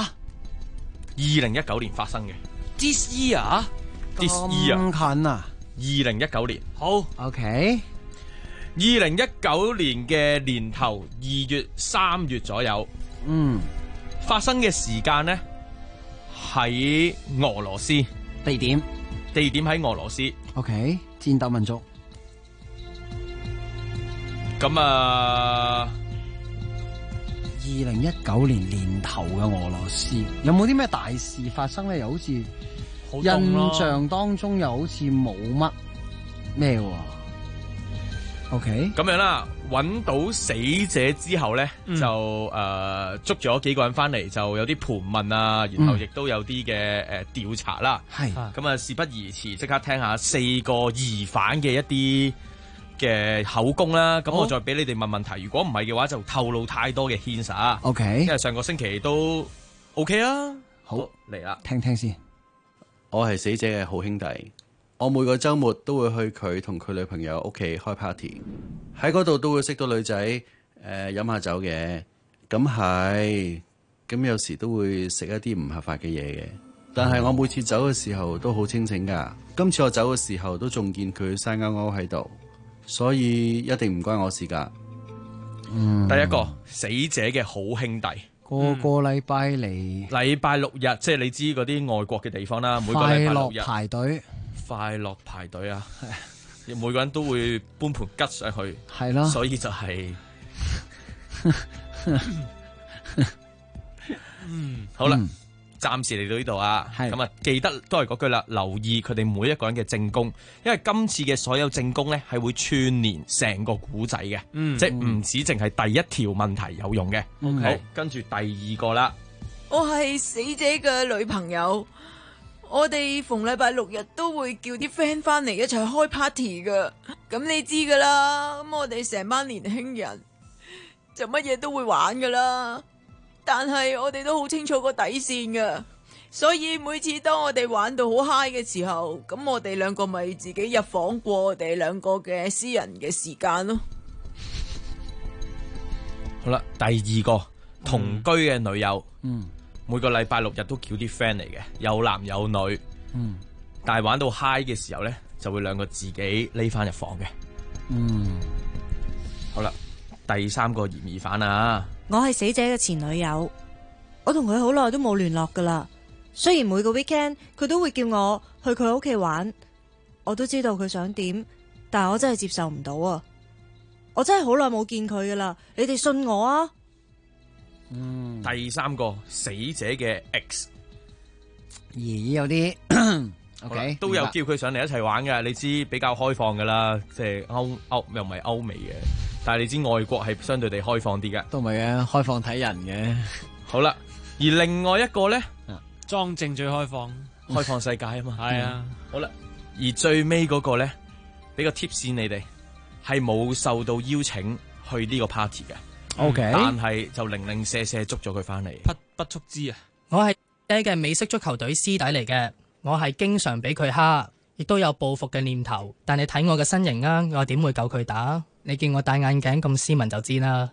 2019年發生嘅。 This year？This year 咁近啊 ！2019年好 ，OK。 2019年嘅年頭2月3月左右，發生嘅時間呢喺俄羅斯， 地點喺俄羅斯。 OK， 戰鬥民族。 咁啊 ，2019年年頭嘅俄羅斯有冇啲咩大事發生咧？又好似印象當中又好似冇乜咩喎。OK， 咁樣啦，揾到死者之後咧，就捉咗幾個人翻嚟，就有啲盤問啊，然後亦都有啲嘅調查啦。 係咁啊，事不宜遲，即刻聽下4個疑犯嘅一啲嘅口供啦。咁我再俾你哋問問題，如果唔係嘅話，就透露太多嘅線索。 OK， 因為上個星期都 OK 啊。 好嚟啦， 聽聽先。 我係死者嘅好兄弟。我每個週末都會去佢同佢女朋友屋企開 party， 喺嗰度都會識到女仔，飲下酒嘅，咁有時都會食一啲唔合法嘅嘢嘅。但係我每次走嘅時候都好清醒㗎。今次我走嘅時候都仲見佢生勾勾喺度，所以一定唔關我事㗎。 第一個死者嘅好兄弟， 個禮拜嚟， 禮拜六日，即係你知嗰啲外國嘅地方啦，每個禮拜六日快樂排隊啊！每個人都會搬盤吉上去， 係咯， 所以就係、好啦，暫時嚟到呢度啊，咁啊記得都係嗰句啦，留意佢哋每一個人嘅證供，因為今次嘅所有證供咧係會串連成個古仔嘅，即係唔止淨係第一條問題有用嘅。好，跟住第二個啦， 我係死者嘅女朋友。我哋逢禮拜六日都會叫啲 friend 翻嚟一齊開 party 噶，咁你知噶啦。咁我哋成班年輕人就乜嘢都會玩噶啦，但係我哋都好清楚個底線噶，所以每次當我哋玩到好 high 嘅時候，咁我哋兩個咪自己入房過我哋兩個嘅私人嘅時間咯。 好啦，第二個同居嘅女友，每個禮拜六日都叫啲 friend 嚟嘅，有男有女，但係玩到 high 嘅時候咧，就會兩個自己匿翻入房嘅。好啦，第三個嫌疑犯啊， 我係死者嘅前女友，我同佢好耐都冇聯絡噶啦。雖然每個 weekend 佢都會叫我去佢屋企玩，我都知道佢想點，但係我真係接受唔到啊！我真係好耐冇見佢噶啦，你哋信我啊！ 第三個死者嘅 X， 咦有啲，OK 都有叫佢上嚟一齊玩嘅。你知比較開放噶啦，即係歐又唔係歐美嘅，但係你知外國係相對地開放啲嘅， 都唔係嘅，開放睇人嘅。 好啦，而另外一個咧， 莊正最開放， 開放世界啊嘛， 係啊。 好啦，而最尾嗰個咧，俾個 tips 你哋係冇受到邀請去呢個 party 嘅。 OK， 但係就零零舍舍捉咗佢翻嚟， 不速之啊！ 我係爹嘅美式足球隊師弟嚟嘅，我係經常俾佢蝦，亦都有報復嘅念頭。但你睇我嘅身形啊，我點會夠佢打？你見我戴眼鏡咁斯文就知啦。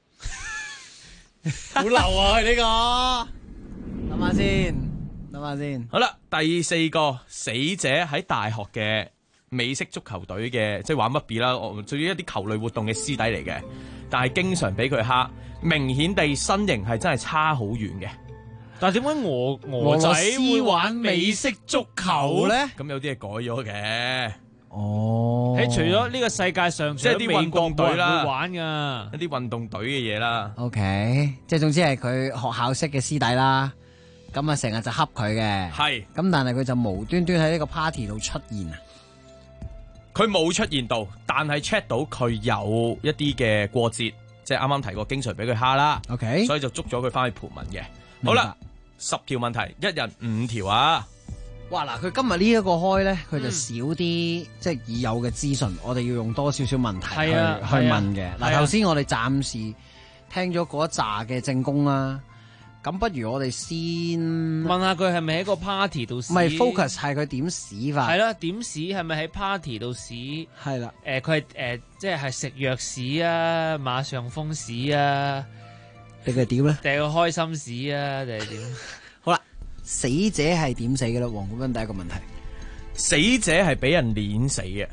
好流啊呢個，諗下先。 好啦，第四個死者喺大學嘅美式足球隊嘅，即係玩乜比啦，屬於一啲球類活動嘅師弟嚟嘅。但係經常俾佢蝦，明顯地身形係真係差好遠嘅。 但係點解俄仔會玩美式足球咧？ 咁有啲係改咗嘅。 哦， 喺除咗呢個世界上， 即係啲運動隊啦， 會玩噶一啲運動隊嘅嘢啦。 OK， 即係總之係佢學校識嘅師弟啦。咁啊，成日就恰佢嘅。 係。 咁但係佢就無端端喺呢個 party 度出現啊。 佢冇出現到，但係 check 到佢有一啲嘅過節，即係啱啱提過經常俾佢蝦啦。 OK， 所以就捉咗佢翻去盤問嘅。好啦，10條問題，一人5條啊！ 哇嗱，佢今日呢一個開咧，佢就少啲即係已有嘅資訊，我哋要用多少少問題去問嘅。嗱，頭先我哋暫時聽咗嗰一紮嘅證供啦。咁不如我哋先問下佢係咪喺個 party 度屎？ 唔係 focus 係佢點屎法？ 係啦，點屎係咪喺 party 度屎？ 係啦， 佢係即係食藥屎啊，馬上風屎啊， 定係點咧？ 定係開心屎啊？定係點？ 好啦，死者係點死嘅啦？黃冠斌第一個問題， 死者係俾人碾死嘅。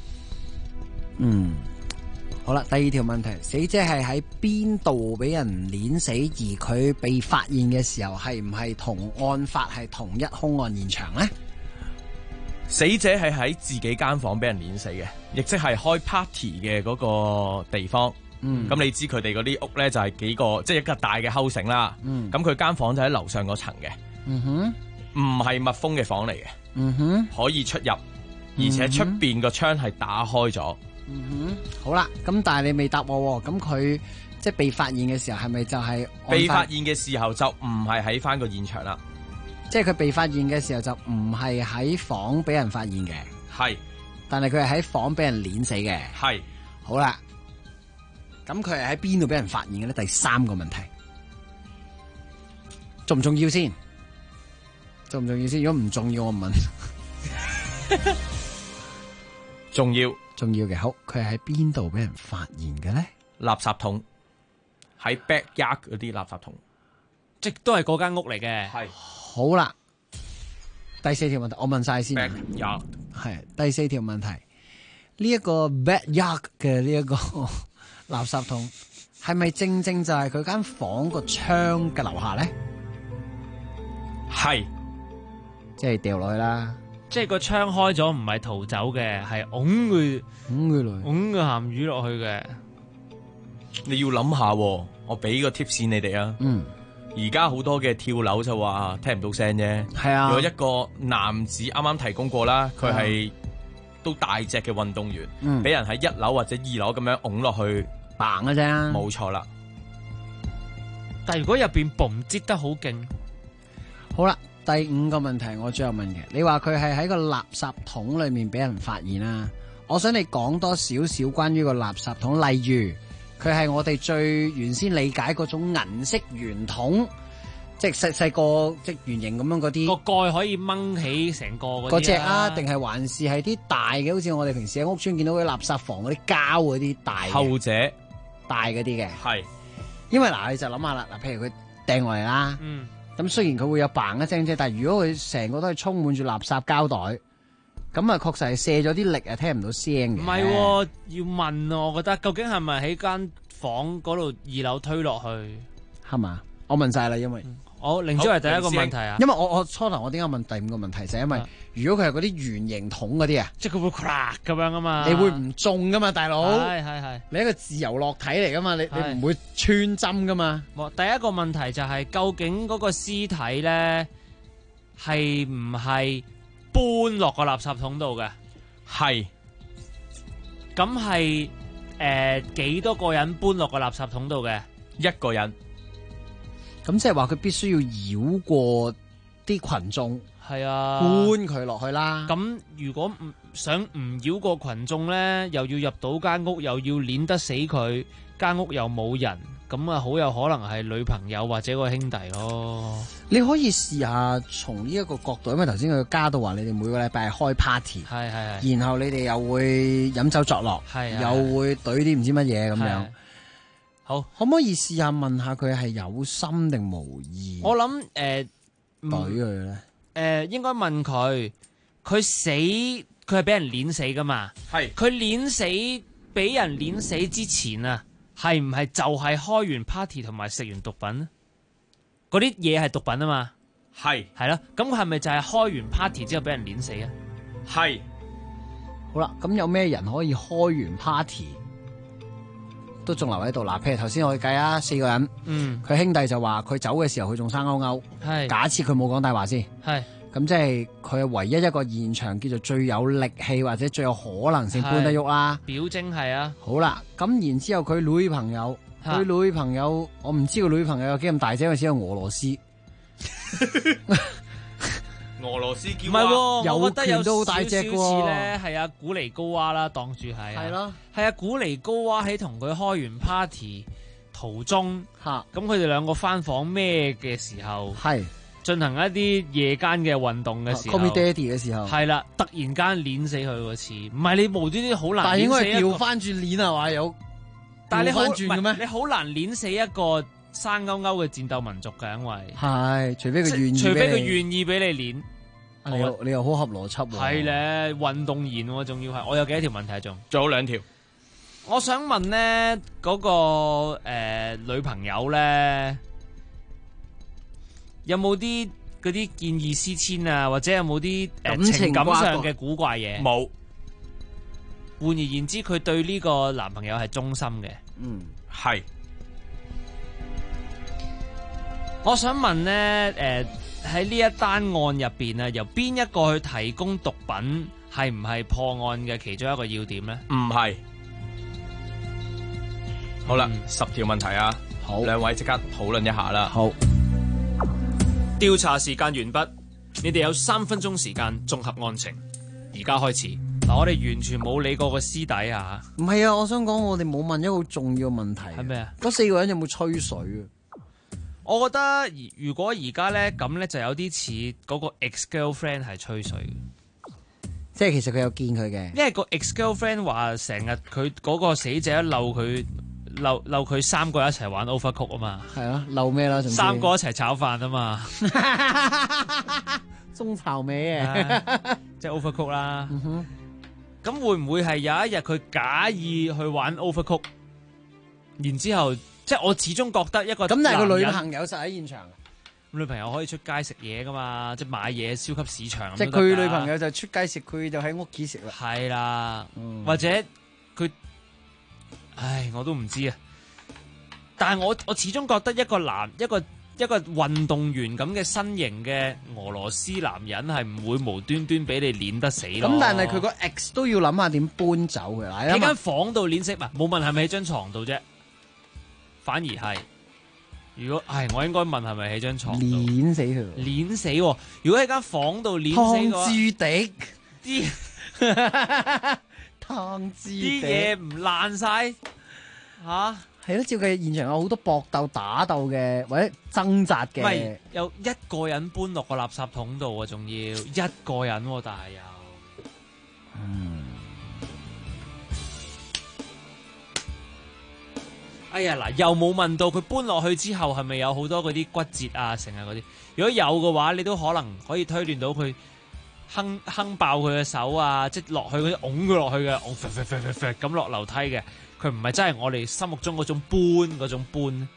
好啦，第二條問題，死者係喺邊度俾人碾死？而佢被發現嘅時候係唔係同案發係同一兇案現場呢？ 死者係喺自己間房俾人碾死嘅，亦即係開 party 嘅嗰個地方。咁你知佢哋嗰啲屋咧就係幾個，即係一個大嘅 housing 啦。咁佢間房就喺樓上嗰層嘅，唔係密封嘅房嚟嘅，可以出入，而且出邊個窗係打開咗。 好啦，咁但係你未答我，咁佢即係被發現嘅時候係咪就係被發現嘅時候就唔係喺翻個現場啦？ 即係佢被發現嘅時候就唔係喺房俾人發現嘅， 係， 但係佢係喺房俾人碾死嘅， 係。 好啦，咁佢係喺邊度俾人發現嘅咧？第三個問題，重唔重要先？重唔重要先？如果唔重要，我唔問。 重要。 重要嘅。好，佢係喺邊度俾人發現嘅咧？ 垃圾桶，喺 backyard 嗰啲垃圾桶， 即都係嗰間屋嚟嘅。 係。 好啦，第四條問題我問晒先。 backyard 係第四條問題，呢一個 backyard 嘅呢一個垃圾桶係咪正正就係佢間房個窗嘅樓下咧？ 係， 即係掉落去啦。 即係個窗開咗，唔係逃走嘅，係拱佢個鹹魚落去嘅。 你要諗下，我俾個 tips 你哋啊。而家好多嘅跳樓就話聽唔到聲啫。 係啊。 有一個男子啱啱提供過啦，佢係都大隻嘅運動員，俾人喺1樓或者2樓咁樣拱落去嘭嘅啫。 冇錯啦。 但係如果入邊嘣擠得好勁， 好啦。第5個問題我最後問嘅，你話佢係喺個垃圾桶裏面俾人發現啦，我想你講多少少關於個垃圾桶，例如佢係我哋最原先理解嗰種銀色圓筒，即係細個即係圓形咁樣嗰啲， 個蓋可以掹起成個嗰隻啊，定係還是係啲大嘅，好似我哋平時喺屋村見到嗰啲垃圾房嗰啲膠嗰啲大嘅？ 後者大嗰啲嘅， 係， 因為嗱你就諗下啦，嗱譬如佢掟落嚟啦。咁雖然佢會有嘭一聲啫，但係如果佢成個都係充滿住垃圾膠袋，咁啊確實係卸咗啲力啊，聽唔到聲嘅。 唔係，要問啊，我覺得究竟係咪喺間房嗰度2樓推落去？ 係嘛？我問晒啦，因為凌霄係第一個問題啊。 因為我初頭我點解問第5個問題就係因為如果佢係嗰啲圓形桶嗰啲啊， 即係佢會 crack 咁樣啊嘛， 你會唔中噶嘛，大佬？ 係，你一個自由落體嚟噶嘛，你唔會穿針噶嘛。 第一個問題就係究竟嗰個屍體咧係唔係搬落個垃圾桶度嘅？ 係。 咁係幾多個人搬落個垃圾桶度嘅？1 個人。 咁即係話佢必須要繞過啲群眾， 係啊， 搬佢落去啦。 咁如果想唔繞過群眾咧，又要入到間屋，又要碾得死佢，間屋又冇人，咁啊好有可能係女朋友或者個兄弟咯。 你可以試下從呢一個角度，因為頭先佢加到話你哋每個禮拜係開 party， 係， 然後你哋又會飲酒作樂，又會懟啲唔知乜嘢咁樣。 好， 可唔可以試下問下佢係有心定無意？ 我諗懟佢咧， 應該問佢死，佢係俾人碾死噶嘛？ 係， 佢碾死，俾人碾死之前啊，係唔係就係開完 party 同埋食完毒品？嗰啲嘢係毒品啊嘛？ 係咯，咁係咪就係開完 party 之後俾人碾死啊？ 係。 好啦，咁有咩人可以開完 party？都仲留喺度嗱，譬如頭先我哋計啊，4個人，佢兄弟就話佢走嘅時候佢仲生勾勾，假設佢冇講大話先， 咁即係佢係唯一一個現場叫做最有力氣或者最有可能性搬得喐啦。 表徵係啊。 好啦，咁然之後佢女朋友，我唔知個女朋友有幾咁大隻，因為只有俄羅斯。 俄羅斯叫唔係喎，我有覺得有權都好大隻少喎少似咧，係啊古尼高娃啦，當住係。 係咯， 係啊古尼高娃喺同佢開完 party 途中，咁佢哋兩個翻房咩嘅時候， 係進行一啲夜間嘅運動嘅時候 Call me daddy 嘅時候， 係啦，突然間碾死佢嗰次，唔係你無端端好難。 但係應該係調翻轉碾啊嘛，有。 但係你好調返轉嘅咩？ 你好難碾死一個生勾勾嘅戰鬥民族嘅，因為係除非佢願意， 除非佢願意俾你碾。 你又好合邏輯喎。 係咧，運動員喎，仲要係。我有幾多條問題仲有2條。 我想問咧，嗰個女朋友咧，有冇啲嗰啲見異思遷啊，或者有冇啲情感上嘅古怪嘢？ 冇。 換而言之，佢對呢個男朋友係忠心嘅。 係。 我想問咧，喺呢一單案入邊啊，由邊一個去提供毒品，係唔係破案嘅其中一個要點咧？ 唔係。好啦，10條問題啊，好，兩位即刻討論一下啦。 好。 調查時間完畢，你哋有3分鐘時間綜合案情，而家開始。嗱，我哋完全冇理過個師弟啊！ 唔係啊，我想講我哋冇問一個好重要嘅問題。 係咩啊？ 嗰4個人有冇吹水啊？ 我覺得如果而家咧咁咧，就有啲似嗰個 ex-girlfriend 係吹水嘅， 即係其實佢有見佢嘅。 因為個 ex-girlfriend 話成日佢嗰個死者漏佢3個一齊玩 Overcook 啊嘛。係啊，漏咩啦 ？3個一齊炒飯啊嘛。 中炒味嘅， 即係 Overcook 啦。咁會唔會係有一日佢假意去玩 Overcook，然之後即係我始終覺得一個咁，但係個女朋友就喺現場。 女朋友可以出街食嘢噶嘛，即係買嘢超級市場。 即係佢女朋友就出街食，佢就喺屋企食啦。 係啦，或者佢，唉，我都唔知啊。但係我始終覺得一個運動員咁嘅身形嘅俄羅斯男人係唔會無端端俾你碾得死咯。 咁但係佢個 X 都要諗下點搬走嘅。 喺間房度碾死，唔係冇問係咪喺張床度啫，反而係如果我應該問係咪喺張床度碾死佢？ 碾死！如果喺間房度碾死嘅話， 湯朱迪啲湯朱啲嘢唔爛晒吓。 係咯，照計現場有好多搏鬥、打鬥嘅，或者掙扎嘅。 唔係有一個人搬落個垃圾桶度啊，仲要一個人，但係又，哎呀嗱，又冇問到佢搬落去之後係咪有好多嗰啲骨折啊，成日嗰啲。如果有嘅話，你都可能可以推斷到佢哼爆佢嘅手啊，即係落去嗰啲拱佢落去嘅，拱咁落樓梯嘅。佢唔係真係我哋心目中嗰種搬，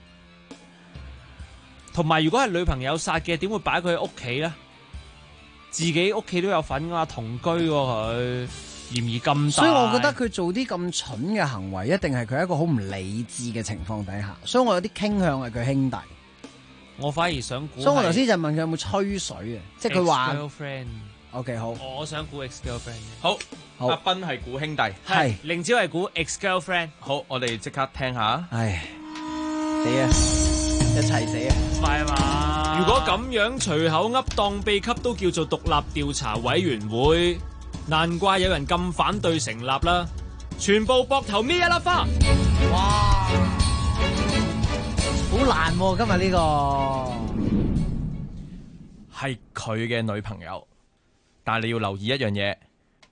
同埋如果係女朋友殺嘅，點會擺佢喺屋企咧？自己屋企都有份噶嘛，同居佢嫌疑咁大， 所以我覺得佢做啲咁蠢嘅行為，一定係佢一個好唔理智嘅情況底下，所以我有啲傾向係佢兄弟。 我反而想估， 所以我頭先就問佢有冇吹水啊？即係佢話 girlfriend。OK 好，我想估 ex-girlfriend。 好，阿斌係估兄弟， 係凌超係估 ex-girlfriend。 好，我哋即刻聽下。 唉，死啊！一齊死啊！ 快嘛！如果咁樣隨口噏當秘笈都叫做獨立調查委員會，難怪有人咁反對成立啦！全部膊頭搣一粒花。 哇！好難喎，今日呢個係佢嘅女朋友。但係你要留意一樣嘢，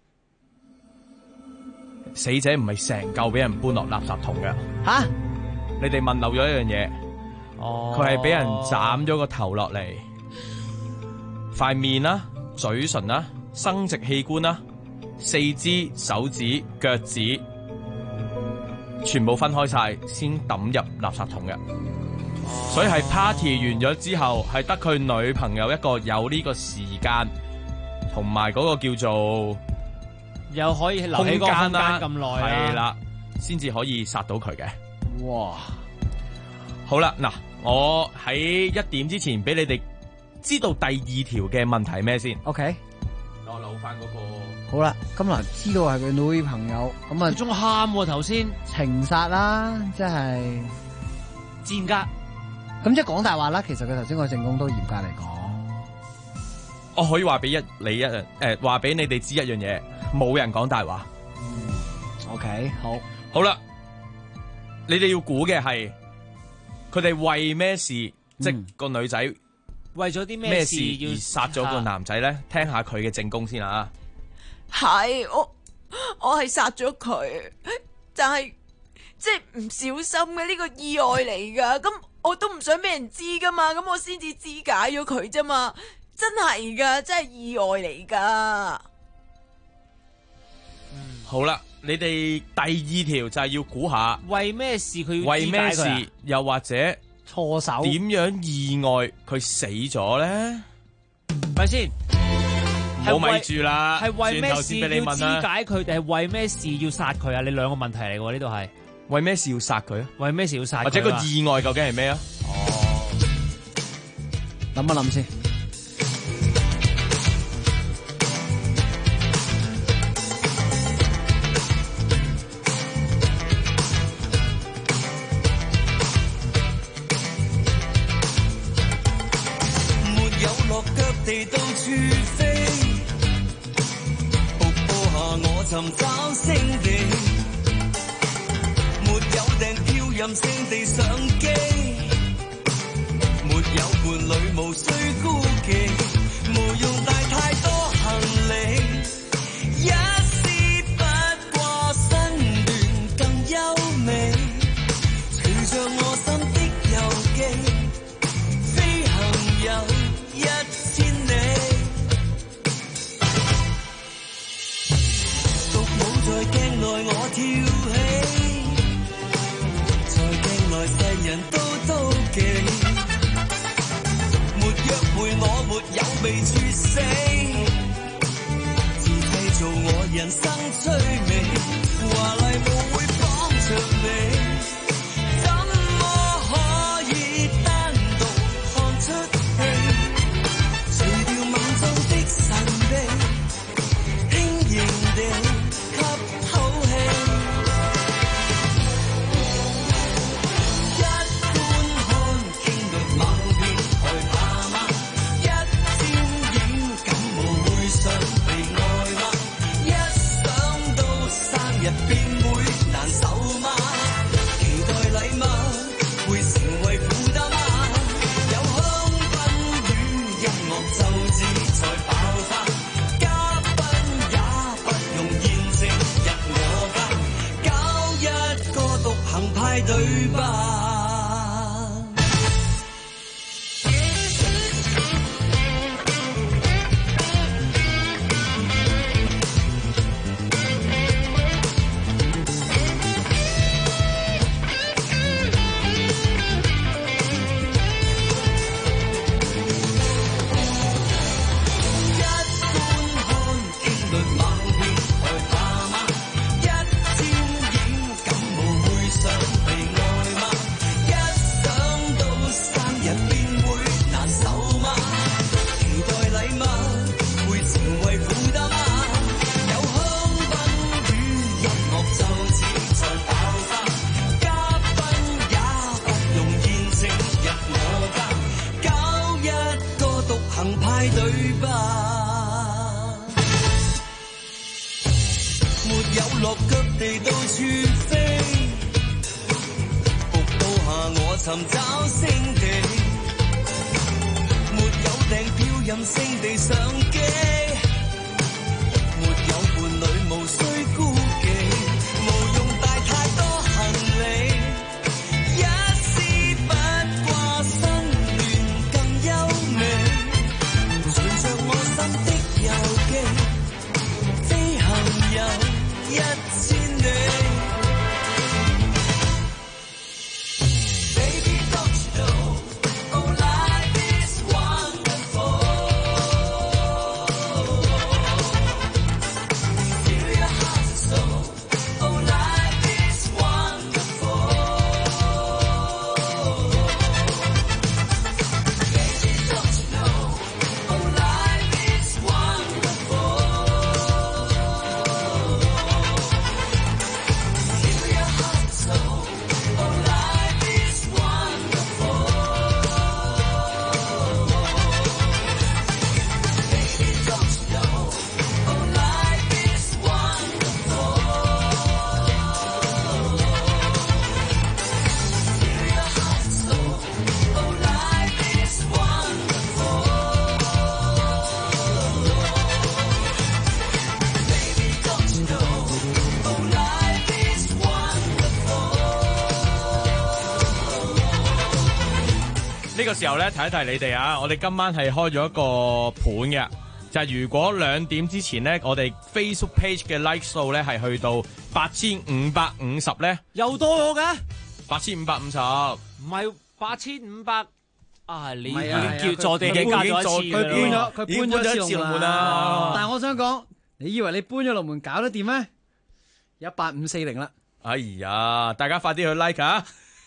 死者唔係成嚿俾人搬落垃圾桶嘅。 吓， 你哋問漏咗一樣嘢，佢係俾人斬咗個頭落嚟，塊面啦、嘴唇啦、生殖器官啦、四肢、手指、腳趾，全部分開晒先抌入垃圾桶嘅。所以係 party 完咗之後，係得佢女朋友一個有呢個時間。同埋嗰個叫做又可以留喺個空間咁耐， 係啦，先至可以殺到佢嘅。 哇！ 好啦，嗱，我喺1點之前俾你哋知道第二條嘅問題咩先 ？OK， 我扭翻嗰個。 好啦，今日知道係佢女朋友，咁啊， 仲喊喎頭先， 情殺啦，即係賤格。 咁即係講大話啦。其實佢頭先個證供都嚴格嚟講， 我可以話俾話俾你哋知一樣嘢，冇人講大話。 OK， 好啦，你哋要估嘅係佢哋為咩事，即個女仔為咗啲咩事而殺咗個男仔咧？聽下佢嘅證供先啊！ 係我係殺咗佢，但係即係唔小心嘅呢個意外嚟噶，咁我都唔想俾人知噶嘛，咁我先至肢解咗佢啫嘛，真係噶，真係意外嚟噶。 好啦，你哋第二條就係要估下為咩事佢要為咩肢解佢啊事，又或者錯手點樣意外佢死咗咧？ 咪先？ 唔好咪住啦， 係為咩轉頭事要肢先俾你問啦。 解佢，定係為咩事要殺佢啊？你兩個問題嚟喎，呢度係為咩事要殺佢啊？ 為咩事要殺佢啊？ 或者個意外究竟係咩啊？ 諗一諗先。 沒有落腳地到處飛，瀑布下我尋找星地，沒有訂票任性地上機，沒有伴侶無需孤忌，無用帶太多行李，一絲不過身段更優美，隨着我心的遊記，飛行有1000里，獨舞在鏡內我跳起，在鏡內世人都妒忌，沒約會我沒有被處死，自製造我人生趣味，華麗舞會綁着你，怎麼可以單獨看出戲，除掉夢中的神秘，輕盈地吸口氣，一觀看經歷猛變害怕嗎？一剪影感冒會想被愛嗎？一想到生日便會難受嗎？期待禮物會成為負擔嗎？有香檳與音樂就此在爆發，嘉賓也不用現正入我家，搞一個獨行派對吧。一觀看經歷猛變害怕嗎？一剪影感冒會想被愛嗎？一想到生日便會難受嗎？期待禮物會成為負擔嗎？有香檳與音樂就此在爆發，嘉賓也不用現正入我家，搞一個獨行派對吧。沒有落腳地到處飛，瀑布下我尋找星地，沒有訂票任性地上機，沒有伴侶無需孤忌，無用帶太多行李，一絲不掛身段更優美，隨着我心的遊記，飛行有1000里。Baby, don't you know, oh, life is wonderful. Feel your heart 呢個時候咧，提一提你哋啊，我哋今晚係開咗一個盤嘅，就係如果2點之前咧，我哋 Facebook page 嘅 like 數咧係去到8550咧， 又多咗嘅 8550， 唔係8500啊！你已唔係啊經叫坐地嘅加咗一次啦， 佢搬咗一次龍門啦。 但係我想講，你以為你搬咗龍門搞得掂咩？18540啦！ 哎呀，大家快啲去 like 啊！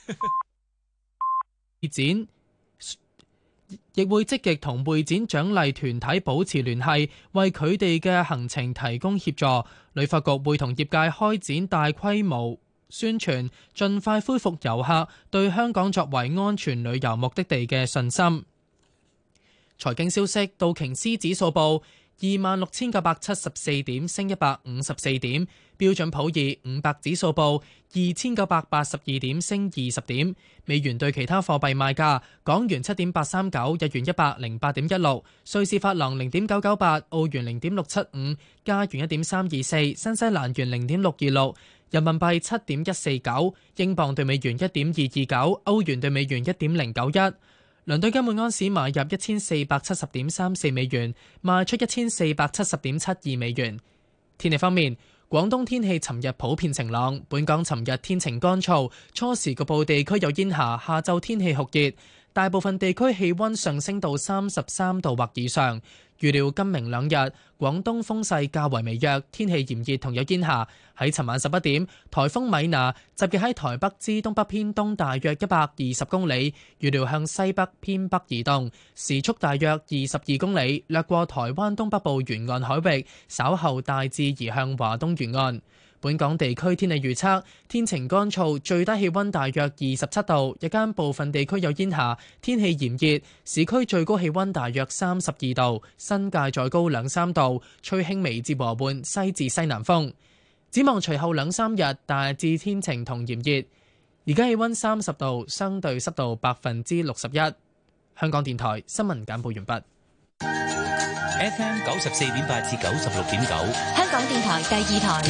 展亦會積極同會展獎勵團體保持聯繫，為佢哋嘅行程提供協助。旅發局會同業界開展大規模宣傳，盡快恢復遊客對香港作為安全旅遊目的地嘅信心。財經消息，道瓊斯指數報26,974點，升154點；標準普爾500指數報2,982點，升20點。美元對其他貨幣賣價：港元7.839，日元108.16，瑞士法郎0.998，澳元0.675，加元1.324，新西蘭元0.626，人民幣7.149，英鎊對美元1.229，歐元對美元1.091。倫敦金每安士買入1470.34美元，賣出1470.72美元。天氣方面，廣東天氣尋日普遍晴朗，本港尋日天晴乾燥，初時局部地區有煙霞，下晝天氣酷熱，大部分地區氣溫上升到33度或以上。預料今明兩日廣東風勢較為微弱，天氣炎熱同有煙霞。喺尋晚11點，颱風米娜集結喺台北之東北偏東大約120公里，預料向西北偏北移動，時速大約22公里，掠過台灣東北部沿岸海域，稍後大致移向華東沿岸。本港地區天氣預測：天晴乾燥，最低氣溫大約27度，日間部分地區有煙霞，天氣炎熱，市區最高氣溫大約32度，新界再高2-3度，吹輕微至和緩西至西南風。展望隨後2-3日大致天晴同炎熱，而家氣溫30度，相對濕度61%。香港電台新聞簡報完畢。 FM 94.8至96.9， 香港電台第2台。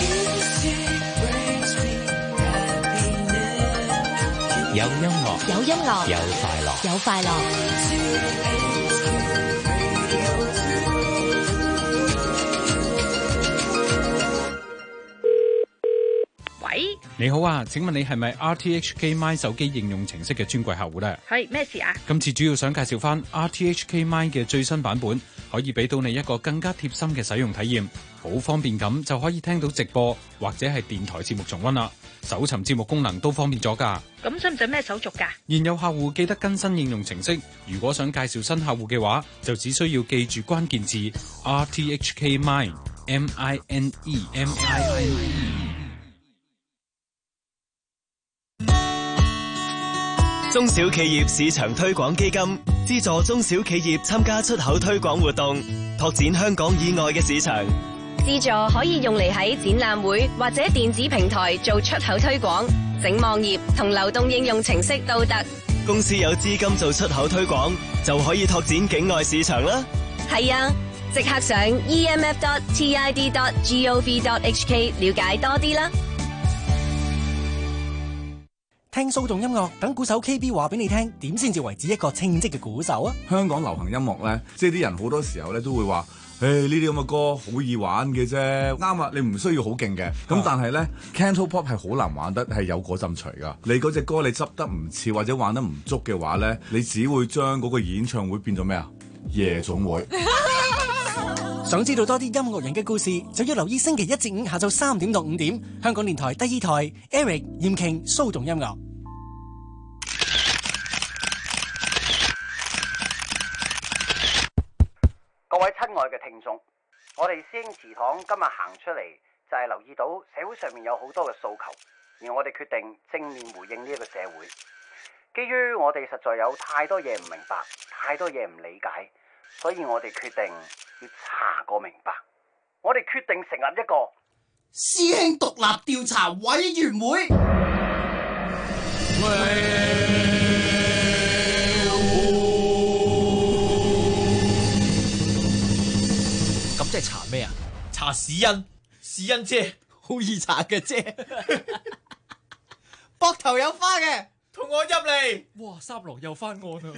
有音樂， 有音樂， 有快樂， 有快樂。 喂， 你好啊，請問你係咪 RTHK Mine 手機應用程式嘅專櫃客戶呢？ 係咩事啊？ 今次主要想介紹翻 RTHK Mine 嘅最新版本，可以俾到你一個更加貼心嘅使用體驗，好方便咁就可以聽到直播或者係電台節目重溫啦。搜尋節目功能都方便咗㗎。 咁使唔使咩手續㗎？ 現有客戶記得更新應用程式，如果想介紹新客戶嘅話，就只需要記住關鍵字 RTHK Mine MINE。 中小企業市場推廣基金資助中小企業參加出口推廣活動，拓展香港以外嘅市場。 資助可以用嚟喺展覽會或者電子平台做出口推廣，整網頁同流動應用程式都得。 公司有資金做出口推廣，就可以拓展境外市場啦。 係啊，即刻上 emf.tid.gov.hk 了解多啲啦。 聽騷動音樂，等鼓手 KB 話俾你聽，點先至為止一個稱職嘅鼓手啊？ 香港流行音樂咧，即係啲人好多時候咧都會話，呢啲咁嘅歌好易玩嘅啫，啱啊！你唔需要好勁嘅，咁但係咧 Cantopop 係好難玩得，係有嗰陣除噶。你嗰隻歌你執得唔似或者玩得唔足嘅話咧，你只會將嗰個演唱會變咗咩啊？夜總會。 想知道多啲音樂人嘅故事，就要留意星期1至5下晝3點到5點，香港電台第2台 Eric 嚴瓊騷動音樂。 各位親愛嘅聽眾，我哋師兄祠堂今日行出嚟，就係留意到社會上面有好多嘅訴求，而我哋決定正面回應呢一個社會。基於我哋實在有太多嘢唔明白，太多嘢唔理解，所以我哋決定要查個明白。我哋決定成立一個師兄獨立調查委員會。 咁即係查咩啊？查屎恩姐， 好易查嘅啫。膊頭有花嘅， 同我入嚟。 哇，三郎又翻案啦！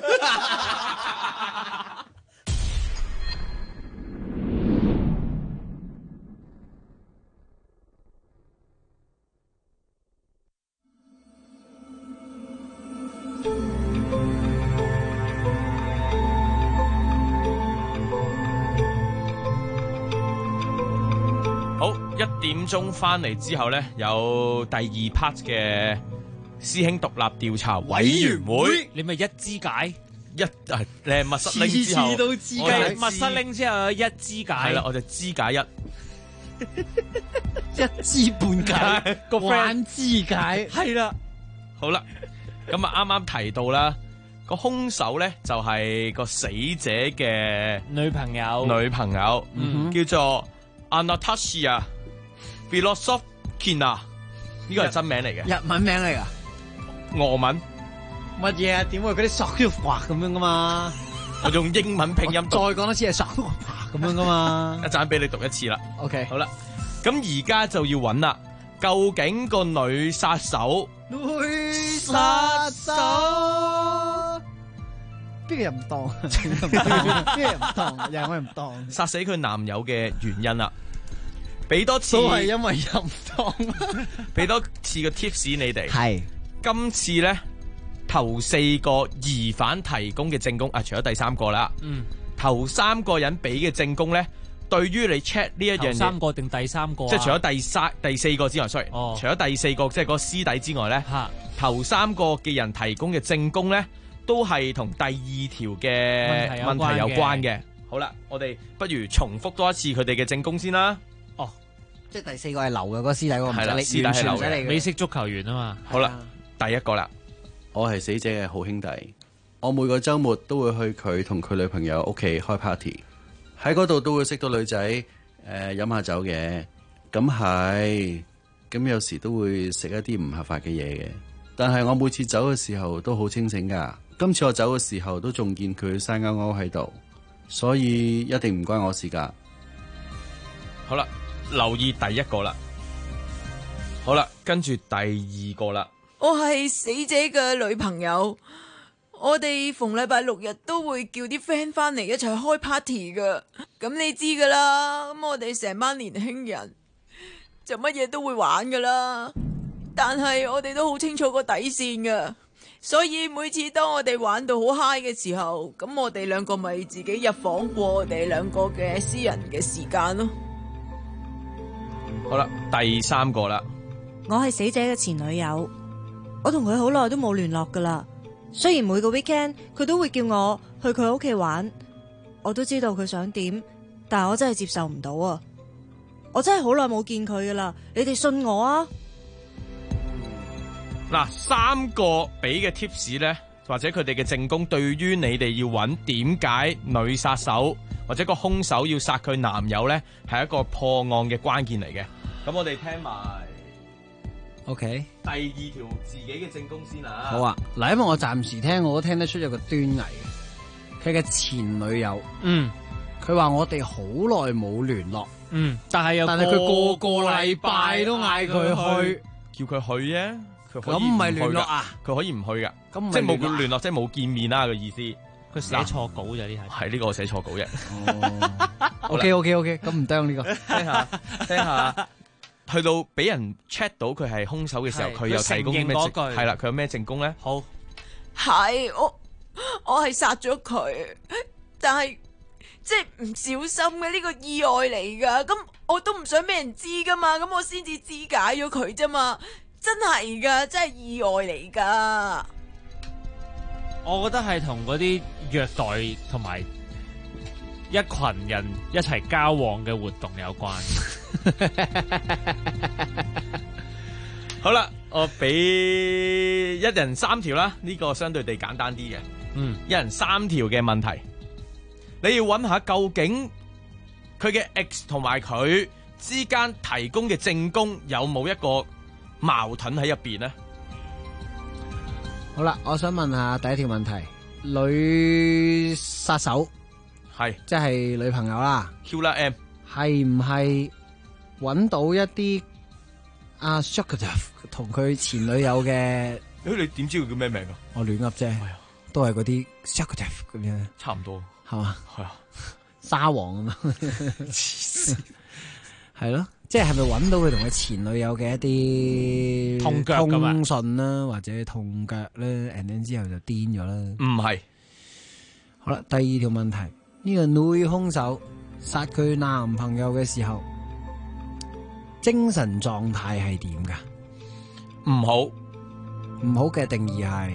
好，1點鐘翻嚟之後呢，有第2 part 嘅師兄獨立調查委員會。 你咪一肢解你係密室拎之後， 次都肢解，密室拎之後一肢解。 係啦，我就肢解一知半解， 個 friend 肢解。 係啦，好啦，咁啊啱啱提到啦，個兇手咧就係個死者嘅女朋友， 叫做 Anastasia Filosofkina， 呢個係真名嚟嘅， 日文名嚟噶， 俄文乜嘢啊？點會嗰啲索要滑咁樣噶嘛？ 我用英文拼音讀， 再講多次係索要滑咁樣噶嘛？ 一陣俾你讀一次啦。 OK， 好啦，咁而家就要揾啦，究竟個女殺手邊個人唔當？邊個人唔當？又係我唔當。 殺死佢男友嘅原因啦，俾多次都係因為又唔當。 俾多次個 tips 你哋。 係今次咧頭4個疑犯提供嘅證供啊，除咗第3個啦，頭3個人俾嘅證供咧，對於你 check 呢一樣嘢， 頭3個定第3個啊？ 即係除咗第4個之外，sorry，除咗第4個即係嗰個屍底之外咧，頭3個嘅人提供嘅證供咧，都係同第2條嘅問題有關嘅。好啦，我哋不如重複多一次佢哋嘅證供先啦。 哦，即係第4個係流嘅，嗰個屍底嗰個唔係啦，屍底係流嘅， 美式足球員啊嘛。 好啦，第1個啦， 我係死者嘅好兄弟，我每個週末都會去佢同佢女朋友屋企開 party， 喺嗰度都會識到女仔，飲下酒嘅，咁有時都會食一啲唔合法嘅嘢嘅，但係我每次走嘅時候都好清醒㗎。今次我走嘅時候都仲見佢生勾勾喺度，所以一定唔關我事㗎。 好啦，留意第1個啦。好啦，跟住第2個啦。 我係死者嘅女朋友，我哋逢禮拜6日都會叫啲 friend 翻嚟一齊開 party 噶。咁你知噶啦，咁我哋成班年輕人就乜嘢都會玩噶啦。但係我哋都好清楚個底線噶。所以每次當我哋玩到好 high 嘅時候，咁我哋兩個咪自己入房過我哋兩個嘅私人嘅時間咯。 好啦，第3個啦。 我係死者嘅前女友，我同佢好耐都冇聯絡噶啦。雖然每個 weekend 佢都會叫我去佢屋企玩，我都知道佢想點，但係我真係接受唔到啊！我真係好耐冇見佢噶啦，你哋信我啊！ 嗱，3個俾嘅 tips 咧，或者佢哋嘅證供，對於你哋要揾點解女殺手或者個兇手要殺佢男友咧，係一個破案嘅關鍵嚟嘅。咁我哋聽埋 OK 第2條自己嘅證供先啊。 好啊，嗱，因為我暫時聽我都聽得出有個端倪嘅，佢嘅前女友，佢話我哋好耐冇聯絡， 但係佢個禮拜都嗌佢去， 叫佢去啫。 咁唔係聯絡啊？ 佢可以唔去噶，即係冇佢聯絡，即係冇見面啦嘅意思。 佢寫錯稿啫，呢係呢個我寫錯稿啫。 OK，咁唔當呢個。 聽下，去到俾人 check 到佢係兇手嘅時候，佢又提供啲咩證？係啦，佢有咩證供咧？ 好， 係我係殺咗佢，但係即係唔小心嘅呢個意外嚟噶。咁我都唔想俾人知噶嘛，咁我先至肢解咗佢啫嘛。真係噶，真係意外嚟噶。 我覺得係同嗰啲虐待同埋一群人一齊交往嘅活動有關。 好啦，我俾一人3條啦，呢個相對地簡單啲嘅。一人3條嘅問題，你要揾下究竟佢嘅 X 同埋佢之間提供嘅證供有冇一個矛盾喺入邊呢？ 好啦，我想問下第1條問題，女殺手係即係女朋友啦 ，Killer M 係唔係揾到一啲阿 Shokatov 同佢前女友嘅你點知佢叫咩名啊？ 我亂噏啫，都係嗰啲 executive 咁樣， 差唔多係嘛？ 係啊， 沙皇咁樣，係咯，即係咪揾到佢同佢前女友嘅一啲痛腳㗎嘛通訊啦，或者痛腳咧 and then 之後就癲咗啦？ 唔係。 好啦，第二條問題，呢個女兇手殺佢男朋友嘅時候，精神狀態係點噶？ 唔好， 唔好嘅定義係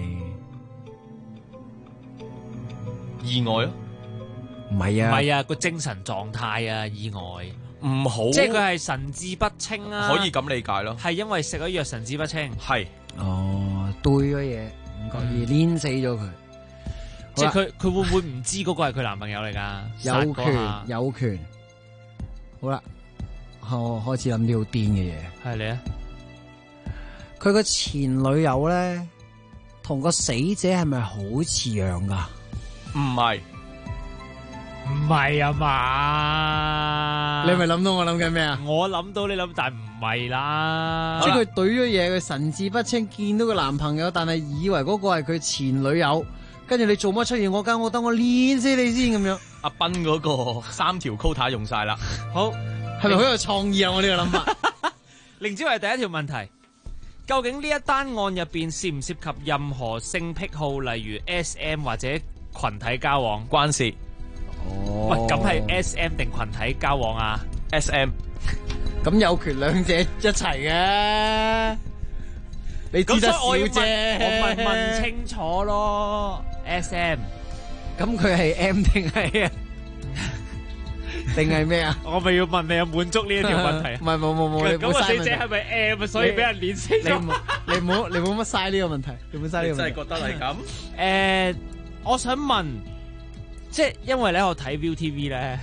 意外咯。 唔係啊， 唔係啊，個精神狀態啊，意外唔好， 即係佢係神志不清啊， 可以咁理解咯。 係因為食咗藥神志不清， 係哦，對咗嘢，唔覺意碾死咗佢。 即係佢會唔會唔知嗰個係佢男朋友嚟噶？ 有權。好啦，我開始諗啲好癲嘅嘢。 係你啊？ 佢個前女友咧，同個死者係咪好似樣噶？ 唔係， 唔係啊嘛？ 你係咪諗到我諗緊咩啊？ 我諗到你諗，但係唔係啦。 即係佢懟咗嘢，佢神志不清，見到個男朋友，但係以為嗰個係佢前女友。跟住你做乜出現我間屋，等我練死你先咁樣。 阿斌嗰個3條 quota 用晒啦。 好， 係咪好有創意啊？我呢個諗法。 凌之為第一條問題，究竟呢一單案入邊涉唔涉及任何性癖好，例如 SM 或者群體交往？ 關事。 哦。喂，咁係 SM 定群體交往啊 ？SM。 咁有權兩者一齊嘅。你知得少啫， 我咪問清楚咯。SM， 咁佢係 M 定係啊？定係咩啊？ 我咪要問你有滿足呢一條問題？ 唔係冇， 咁個死者係咪 M？所以俾人碾死咗？ 你冇乜嘥呢個問題，你冇嘥呢個問題。 真係覺得係咁？ 我想問，即係因為咧，我睇 ViuTV 咧，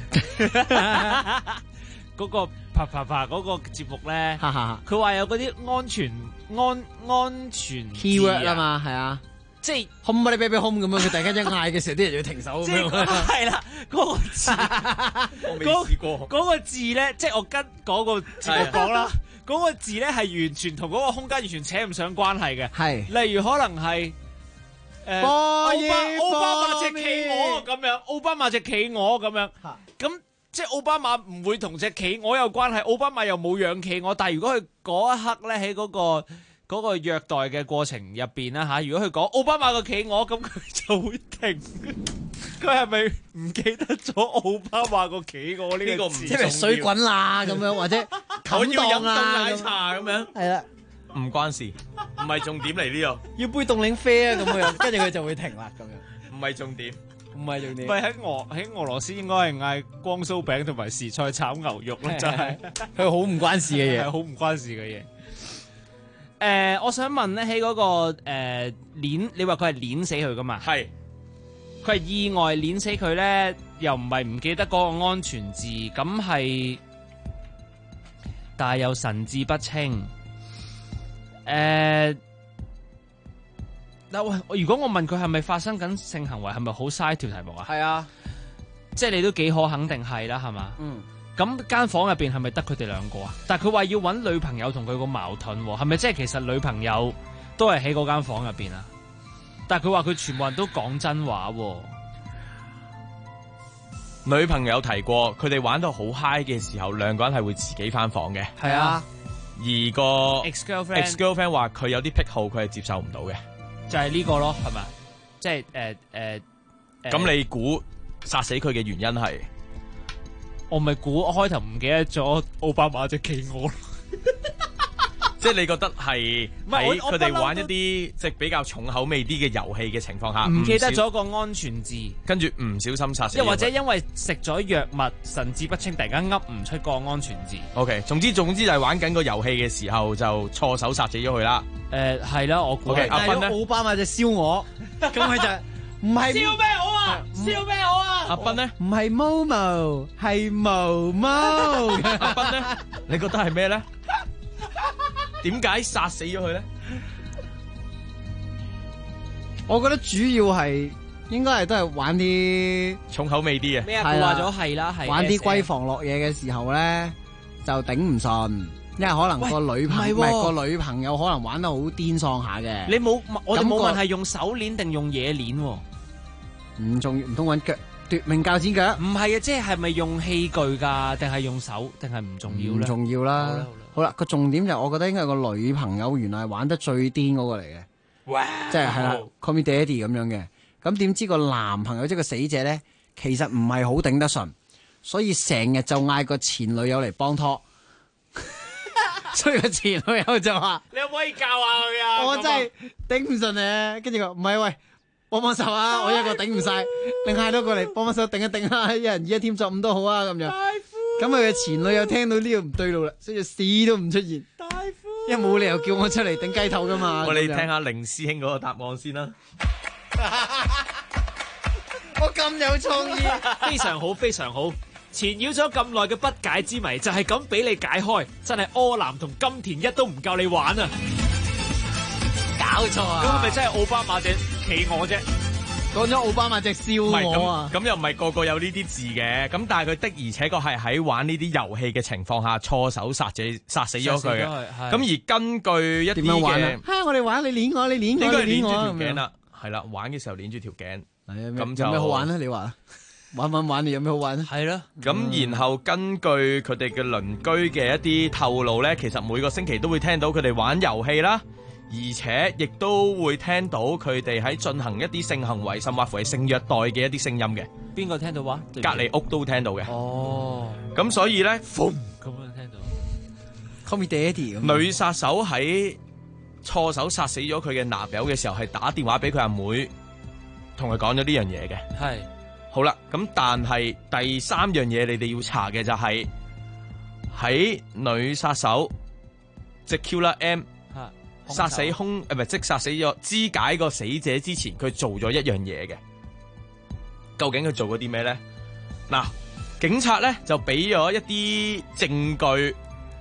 嗰個啪嗰個節目咧，佢話有嗰啲安全 keyword 啊嘛，係啊， 即係 home baby home 咁樣，佢突然間一嗌嘅時候，啲人要停手咁樣。 係啦，嗰個字， 我未試過。 嗰個字咧，即係我跟嗰個節目講啦，嗰個字咧係完全同嗰個空間完全扯唔上關係嘅。係，例如可能係奧巴馬隻企鵝咁樣，奧巴馬隻企鵝咁樣，咁。即係奧巴馬唔會同隻企鵝有關係，奧巴馬又冇養企鵝，但係如果佢嗰一刻咧喺嗰個虐待嘅過程入邊啦嚇，如果佢講奧巴馬個企鵝，咁佢就會停。佢係咪唔記得咗奧巴馬個企鵝呢個字？ 即係水滾啦咁樣，或者我要飲凍奶茶咁樣。 係啦， 唔關事，唔係重點嚟呢度。 要杯凍檸啡啊咁樣，跟住佢就會停啦咁樣。 唔係重點。 唔係重點， 唔係喺俄羅斯應該係嗌光酥餅同埋時菜炒牛肉咯，真係佢好唔關事嘅嘢， 係好唔關事嘅嘢。我想問咧，喺嗰個碾，你話佢係碾死佢噶嘛？係，佢係意外碾死佢咧，又唔係唔記得嗰個安全字，咁係，但係又神志不清。嗱喂，如果我問佢係咪發生緊性行為，係咪好嘥條題目啊？ 係啊， 即係你都幾可肯定係啦，係嘛？嗯。咁間房入邊係咪得佢哋兩個啊？但係佢話要揾女朋友同佢個矛盾，係咪即係其實女朋友都係喺嗰間房入邊啊？但係佢話佢全部人都講真話。 女朋友提過，佢哋玩到好 high 嘅時候，兩個人係會自己翻房嘅。 係啊。 而個 ex-girlfriend 話佢有啲癖好，佢係接受唔到嘅。 就係呢個咯，係咪？即係咁你估殺死佢嘅原因係？ 我咪估開頭唔記得咗奧巴馬隻企鵝。 即係你覺得係喺佢哋玩一啲即係比較重口味啲嘅遊戲嘅情況下， 唔記得咗個安全字， 跟住唔小心殺死。 又或者因為食咗藥物神志不清，突然間噏唔出個安全字。 OK， 總之就係玩緊個遊戲嘅時候就錯手殺死咗佢啦。 係啦，我估。 阿斌咧， 奧巴馬隻燒鵝，咁佢就唔係燒咩鵝啊？燒咩鵝啊？ 阿斌咧， 唔係毛毛，係毛毛。 阿斌咧，你覺得係咩咧？點解殺死咗佢咧？ 我覺得主要係應該係都係玩啲重口味啲嘅。 咩啊？佢話咗係啦，係玩啲閨房落嘢嘅時候咧，就頂唔順， 因為可能個女朋友喂唔係喎個女朋友可能玩得好癲喪下嘅。 你冇我哋冇問感覺係用手鏈定用嘢鏈喎？ 唔通揾腳奪命鉸剪腳？ 唔係啊，即係咪用器具㗎，定係用手，定係唔重要咧？ 唔重要啦。好啦，個重點就係我覺得應該係個女朋友原來係玩得最癲嗰個嚟嘅。 哇！ 即係啦 ，call me daddy 咁樣嘅。咁點知個男朋友即係個死者咧，其實唔係好頂得順，所以成日就嗌個前女友嚟幫拖。所以個前女友就話： 你可唔可以教下佢啊？ 我真係頂唔順咧。跟住佢話：唔係喂，幫手啊！我一個頂唔晒，你嗌多個嚟幫手頂一頂啦，一人以一添作五都好啊咁樣。咁佢嘅前女友聽到呢個唔對路啦，所以死都唔出現。因為冇理由叫我出嚟頂雞頭噶嘛。 我哋聽下凌師兄嗰個答案先啦。 我咁有創意， 非常好，非常好。纏繞咗咁耐嘅不解之謎，就係咁俾你解開，真係柯南同金田一都唔夠你玩啊！ 搞錯啊！ 咁係咪真係奧巴馬隻企鵝啫？ 講咗奧巴馬隻燒鵝啊！ 咁又唔係個個有呢啲字嘅，咁但係佢的而且確係喺玩呢啲遊戲嘅情況下錯手殺死咗佢嘅。咁而根據一啲嘅， 我哋玩你鏈我，你鏈我， 應該係鏈住你鏈我條頸啦，係啦，玩嘅時候鏈住條頸。 咁就有咩好玩咧？你話玩你有咩好玩咧？ 係咯。 咁然後根據佢哋嘅鄰居嘅一啲透露咧，其實每個星期都會聽到佢哋玩遊戲啦。而且亦都會聽到佢哋喺進行一啲性行為，甚或乎係性虐待嘅一啲聲音嘅。 邊個聽到話？ 隔離屋都聽到嘅。 哦。 咁所以咧， 咁樣聽到。 Call me daddy 咁。 女殺手喺錯手殺死咗佢嘅男友嘅時候，係打電話俾佢阿妹，同佢講咗呢樣嘢嘅。 係。 好啦，咁但係第三樣嘢你哋要查嘅就係喺女殺手即 Killer M。殺死即殺死咗肢解個死者之前，佢做咗一樣嘢嘅。究竟佢做咗啲咩咧？嗱，警察咧就俾咗一啲證據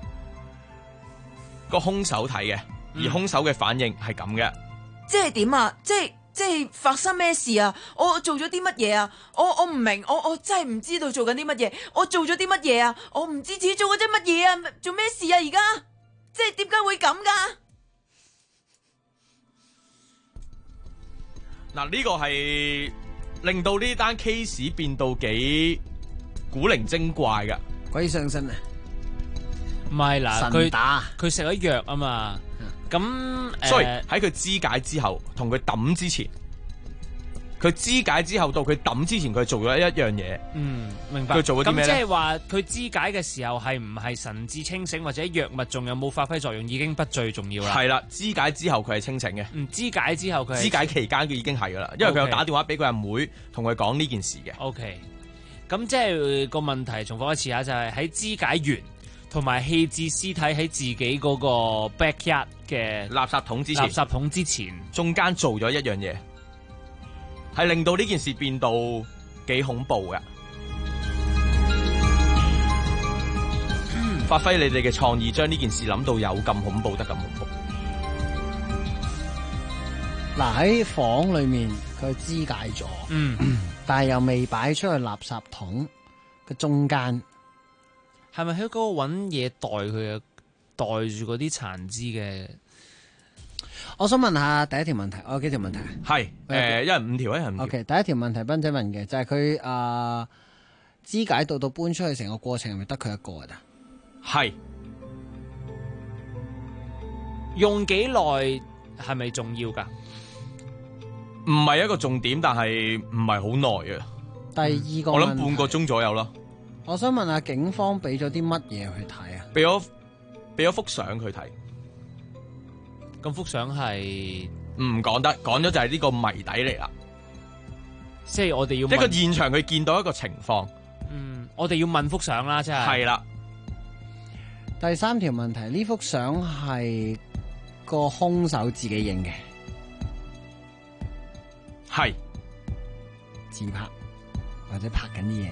個兇手睇嘅，而兇手嘅反應係咁嘅。 即係點啊？即係發生咩事啊？我做咗啲乜嘢啊？我唔明，我真係唔知道做緊啲乜嘢。我做咗啲乜嘢啊？我唔知自己做咗啲乜嘢啊？做咩事啊？而家即係點解會咁噶？ 嗱，呢個係令到呢單 case 變到幾古靈精怪噶， 鬼上身啊！ 唔係嗱，佢食咗藥啊嘛，咁所以喺佢肢解之後，同佢抌之前，佢肢解之後到佢抌之前，佢做咗一樣嘢。 明白。 佢做咗啲咩咧？ 咁即係話佢肢解嘅時候係唔係神志清醒，或者藥物仲有冇發揮作用，已經不最重要啦。 係啦，肢解之後佢係清醒嘅。 肢解之後佢肢解期間佢已經係噶啦，因為佢有打電話俾佢阿妹，同佢講呢件事嘅。 OK，咁即係個問題重複一次下，就係喺肢解完同埋棄置屍體喺自己嗰個 backyard 嘅垃圾桶之前，中間做咗一樣嘢，係令到呢件事變到幾恐怖嘅。發揮你哋嘅創意，將呢件事諗到有咁恐怖得咁恐怖。 嗱，喺房裏面佢肢解咗，但係又未擺出去垃圾桶嘅中間， 係咪喺嗰個揾嘢袋佢啊？袋住嗰啲殘肢嘅。 我想問下第一條問題，我有幾條問題？ 係一人5條，一人5條。 OK， 第一條問題斌仔問嘅就係佢肢解到搬出去成個過程係咪得佢一個㗎？ 係用幾耐係咪重要噶？ 唔係一個重點，但係唔係好耐啊。 第二個我諗半個鐘左右咯。 我想問下警方俾咗啲乜嘢去睇啊？ 俾咗幅相佢睇。 咁幅相係唔講得，講咗就係呢個謎底嚟啦。 即係我哋要一個現場佢見到一個情況。 我哋要問幅相啦，即係。 係啦。 第三條問題，呢幅相係個兇手自己影嘅， 係自拍或者拍緊啲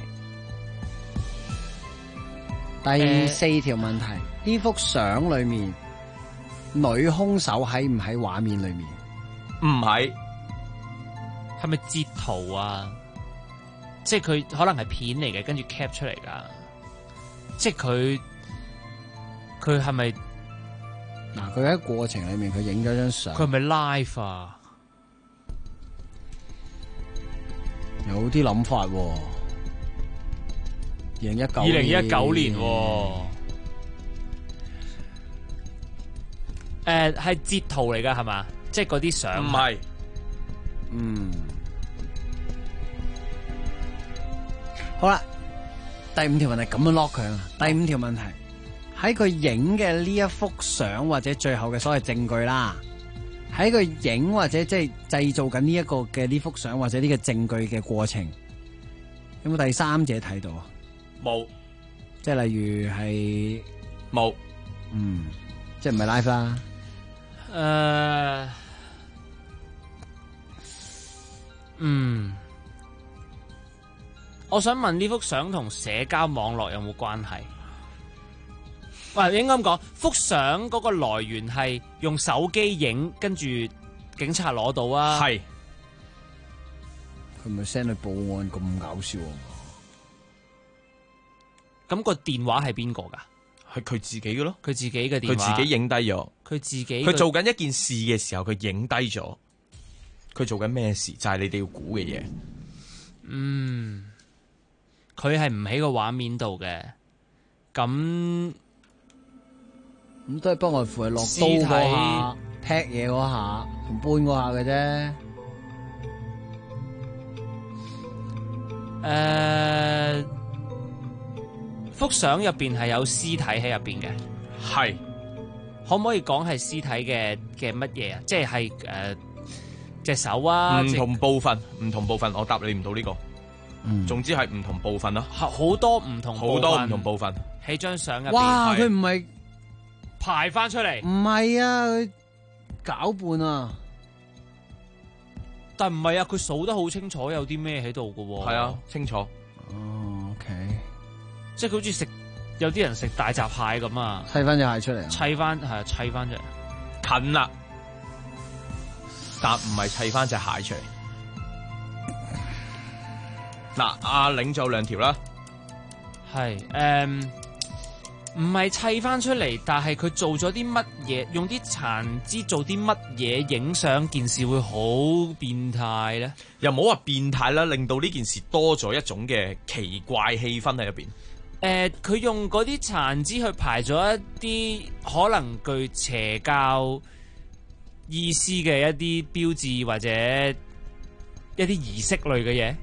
嘢。第四條問題，呢幅相裏面女兇手喺唔喺畫面裏面？ 唔喺。 係咪截圖啊？即係佢可能係片嚟嘅，跟住 cap 出嚟噶。即係佢佢係咪嗱？佢喺過程裏面佢影咗張相， 佢係咪 live 啊？ 有啲諗法喎。2019年係截圖嚟㗎係嘛？即係嗰啲相唔係， 好啦，第5條問題咁樣 lock 佢啊！第5條問題喺佢影嘅呢一幅相或者最後嘅所謂證據啦，喺佢影或者即係製造緊呢一個嘅呢幅相或者呢個證據嘅過程，有冇第三者睇到啊？ 冇， 即係例如係冇， 即係唔係 live 啦。 我想問呢幅相同社交網絡有冇關係？喂，應該咁講，幅相嗰個來源係用手機影，跟住警察攞到啊？ 係。 佢咪 send 去報案咁搞笑啊？ 咁個電話係邊個㗎？ 係佢自己嘅咯， 佢自己嘅電話， 佢自己影低咗。 佢自己， 佢做緊一件事嘅時候，佢影低咗。佢做緊咩事？就係你哋要估嘅嘢。 佢係唔喺個畫面度嘅。咁都係不外乎係落刀嗰下、劈嘢嗰下同搬嗰下嘅啫。 幅相入邊係有屍體喺入邊嘅， 係可唔可以講係屍體嘅乜嘢啊？即係隻手啊， 唔同部分，我答你唔到呢個。總之係唔同部分咯， 好多唔同部分喺張相入邊。 哇！佢唔係排翻出嚟， 唔係啊，佢攪拌啊！ 但唔係啊，佢數得好清楚，有啲咩喺度㗎喎。 係啊，清楚。 哦 ，OK。 即係佢好似有啲人食大閘蟹咁啊， 砌翻隻蟹出嚟， 砌翻隻近啦，但唔係砌翻隻蟹出嚟。嗱，阿領就兩條啦， 係唔係砌翻出嚟，但係佢做咗啲乜嘢，用啲殘肢做啲乜嘢影相，件事會好變態咧？ 又冇話變態啦，令到呢件事多咗一種嘅奇怪氣氛喺入邊。 佢用嗰啲殘肢去排咗一啲可能具邪教意思嘅一啲標誌或者一啲儀式類嘅嘢。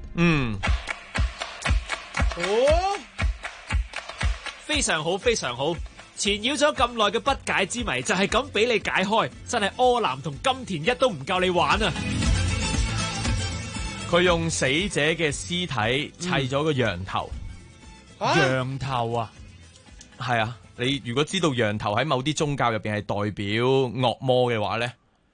非常好，非常好！纏繞咗咁耐嘅不解之謎，就係咁俾你解開，真係柯南同金田一都唔夠你玩啊！ 佢用死者嘅屍體砌咗個羊頭。 羊頭啊， 係啊！你如果知道羊頭喺某啲宗教入邊係代表惡魔嘅話咧，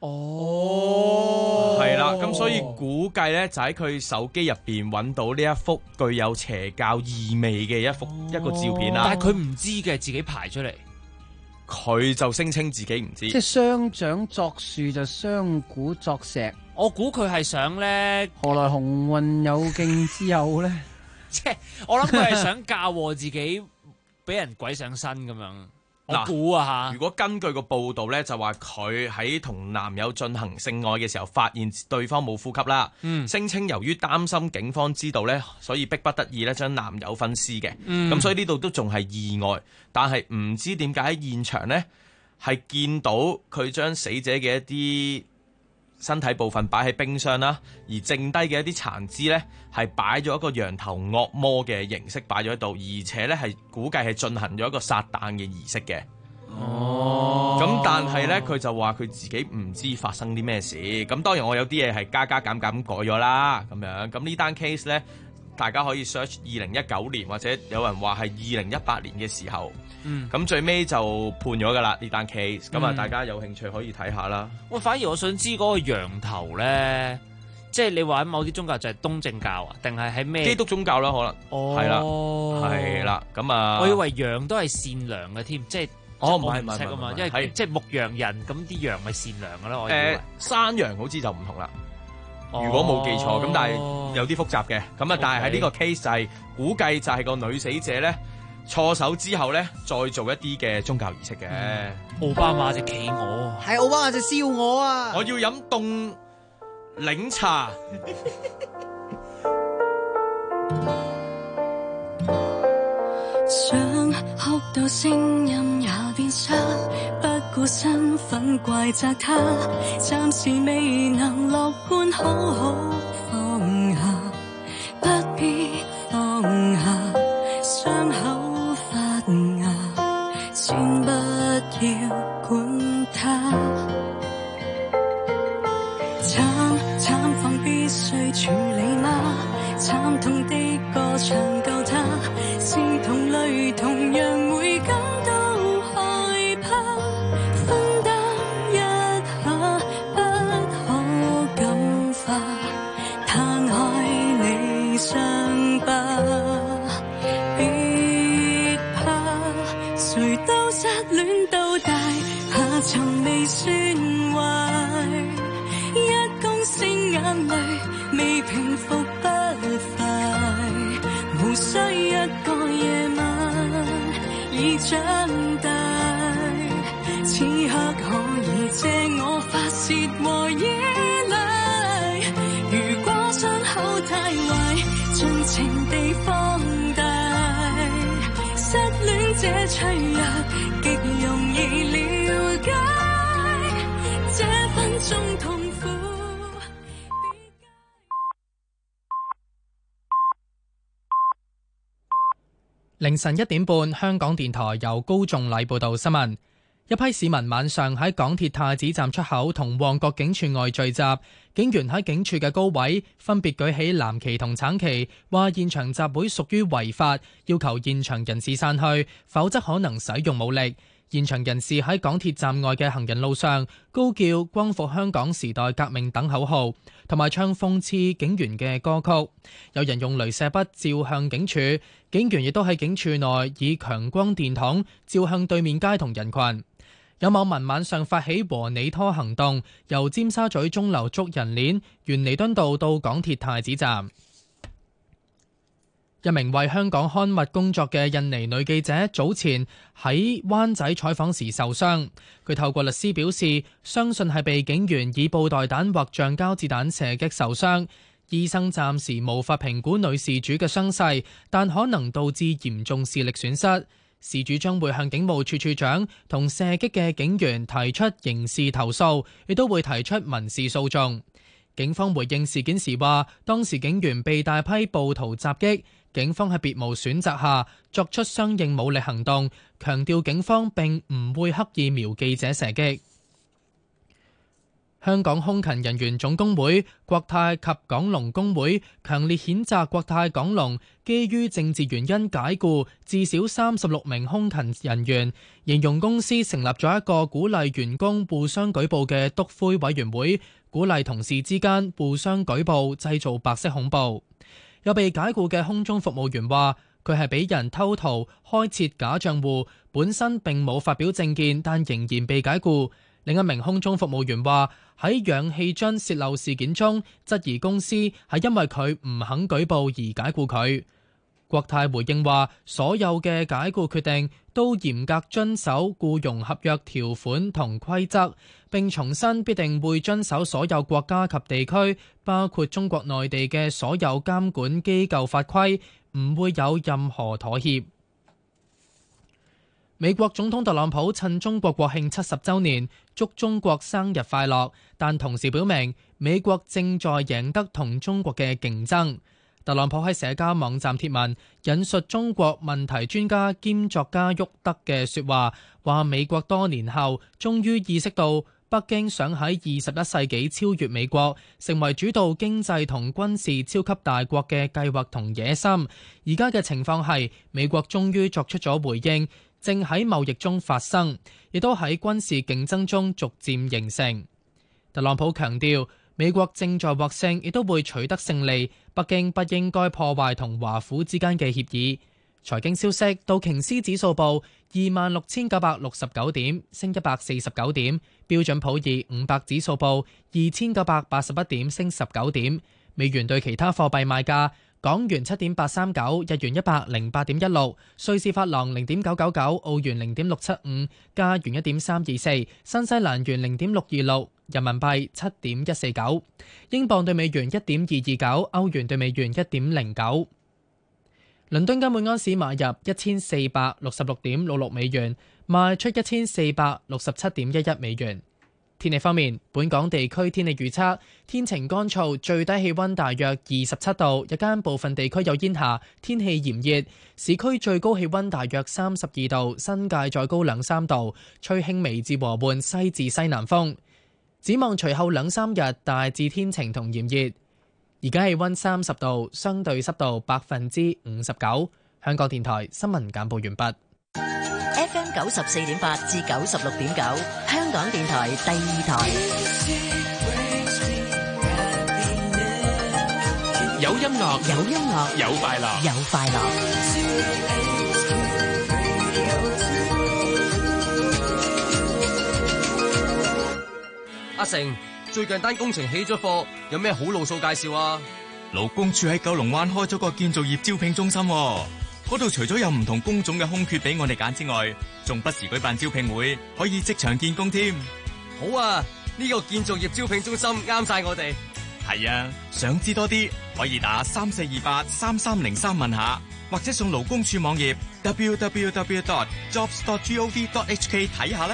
係啦，咁所以估計咧就喺佢手機入邊揾到呢一幅具有邪教意味嘅一個照片啦。 但係佢唔知嘅，自己排出嚟， 佢就聲稱自己唔知。 即係雙掌作樹就雙股作石。 我估佢係想咧， 何來鴻運有徑之有咧？ 即係我諗佢係想嫁禍自己，俾人鬼上身咁樣。我估啊吓， 如果根據個報道咧，就話佢喺同男友進行性愛嘅時候，發現對方冇呼吸啦。聲稱由於擔心警方知道咧，所以逼不得已咧將男友分屍嘅。咁所以呢度都仲係意外，但係唔知點解喺現場咧係見到佢將死者嘅一啲身體部分擺喺冰箱啦，而剩低嘅一啲殘肢咧係擺咗一個羊頭惡魔嘅形式擺咗喺度，而且咧係估計係進行咗一個撒旦嘅儀式嘅。咁但係咧佢就話佢自己唔知發生啲咩事。咁當然我有啲嘢係加減改咗啦，咁樣。咁呢單 case 咧，大家可以 search 2019年或者有人話係2018年嘅時候。咁最尾就判咗噶啦呢單 case，咁啊大家有興趣可以睇下啦。 反而我想知嗰個羊頭咧，即係你話喺某啲宗教就係東正教啊，定係喺咩？ 基督宗教啦，可能。係啦，咁啊。 我以為羊都係善良嘅添，即係唔係啊嘛，因為即係牧羊人，咁啲羊咪善良噶啦。我以為山羊好似就唔同啦。如果冇記錯，咁但係有啲複雜嘅，咁啊，但係喺呢個 case 就係估計就係個女死者咧。 錯手之後咧，再做一啲嘅宗教儀式嘅。 奧巴馬隻企鵝， 係奧巴馬隻燒鵝啊！ 我要飲凍檸茶。 想哭到聲音也變沙，不顧身份怪責他，暫時未能樂觀，好好放下，不必放下，傷口發芽，先不要管它。慘況必須處理嗎？慘痛的歌唱夠他，是同類同樣會感到害怕，分擔一下不可感化，攤開理想吧，別怕，誰都失戀到大，下沉未算壞，一公升眼淚未平復不快，無需一個夜晚已長大，此刻可以借我發洩和依賴，如果傷口太壞，盡情地放大，失戀這脆弱極容易了解，這分鐘痛苦。 凌晨1點半，香港電台由高仲禮報道新聞。一批市民晚上喺港鐵太子站出口同旺角警署外聚集，警員喺警署嘅高位分別舉起藍旗同橙旗，話現場集會屬於違法，要求現場人士散去，否則可能使用武力。現場人士喺港鐵站外嘅行人路上高叫光復香港時代革命等口號，同埋唱諷刺警員嘅歌曲。有人用鐳射筆照向警署，警員亦都喺警署內以強光電筒照向對面街同人群。有網民晚上發起和你拖行動，由尖沙咀鐘樓捉人鏈，沿彌敦道到港鐵太子站。一名為香港刊物工作嘅印尼女記者早前喺灣仔採訪時受傷，佢透過律師表示，相信係被警員以布袋彈或橡膠子彈射擊受傷。醫生暫時無法評估女事主嘅傷勢，但可能導致嚴重視力損失。事主將會向警務處處長同射擊嘅警員提出刑事投訴，亦都會提出民事訴訟。警方回應事件時話，當時警員被大批暴徒襲擊，警方喺別無選擇下作出相應武力行動，強調警方並唔會刻意瞄記者射擊。香港空勤人員總工會、國泰及港龍工會強烈譴責國泰港龍基於政治原因解僱至少36名空勤人員，形容公司成立咗一個鼓勵員工互相舉報嘅篤灰委員會，鼓勵同事之間互相舉報，製造白色恐怖。有被解僱嘅空中服務員話，佢係俾人偷圖開設假賬戶，本身並冇發表政見，但仍然被解僱。另一名空中服務員話，喺氧氣樽洩漏事件中，質疑公司係因為佢唔肯舉報而解僱佢。國泰回應話，所有嘅解僱決定都嚴格遵守僱傭合約條款同規則，並重申必定會遵守所有國家及地區，包括中國內地嘅所有監管機構法規，唔會有任何妥協。美國總統特朗普趁中國國慶70週年，祝中國生日快樂，但同時表明美國正在贏得同中國嘅競爭。特朗普喺社交網站貼文引述中國問題專家兼作家沃德嘅說話，話美國多年後終於意識到北京想喺21世紀超越美國，成為主導經濟同軍事超級大國嘅計劃同野心。而家嘅情況係美國終於作出咗回應，正喺貿易中發生，亦都喺軍事競爭中逐漸形成。特朗普強調，美國正在獲勝，亦都會取得勝利。北京不應該破壞同華府之間嘅協議。財經消息，道瓊斯指數報26,969點，升149點；標準普爾500指數報2,981點，升19點。美元對其他貨幣賣價： 港元7.839，日元108.16，瑞士法郎0.999，澳元0.675，加元1.324，新西蘭元0.626，人民幣7.149，英鎊對美元1.229，歐元對美元1.09。倫敦金每安士買入1466.66美元，賣出1467.11美元。天氣方面，本港地區天氣預測，天晴乾燥，最低氣溫大約27度，日間部分地區有煙霞，天氣炎熱，市區最高氣溫大約32度，新界再高2-3度，吹輕微至和緩西至西南風。展望隨後2-3日大致天晴同炎熱，而家氣溫30度，相對濕度59%。香港電台新聞簡報完畢。 FM 94.8至96.9，香港電台第二台。 有音樂， 有音樂， 有快樂， 有快樂。 阿成，最近單工程起咗貨，有咩好路數介紹啊？ 勞工處喺九龍灣開咗個建造業招聘中心，嗰度除咗有唔同工種嘅空缺俾我哋揀之外，仲不時舉辦招聘會，可以即場見工添。 好啊，呢個建造業招聘中心啱晒我哋。 係啊，想知多啲可以打3428-3303問下，或者上勞工處網頁 www.jobs.gov.hk 睇下啦。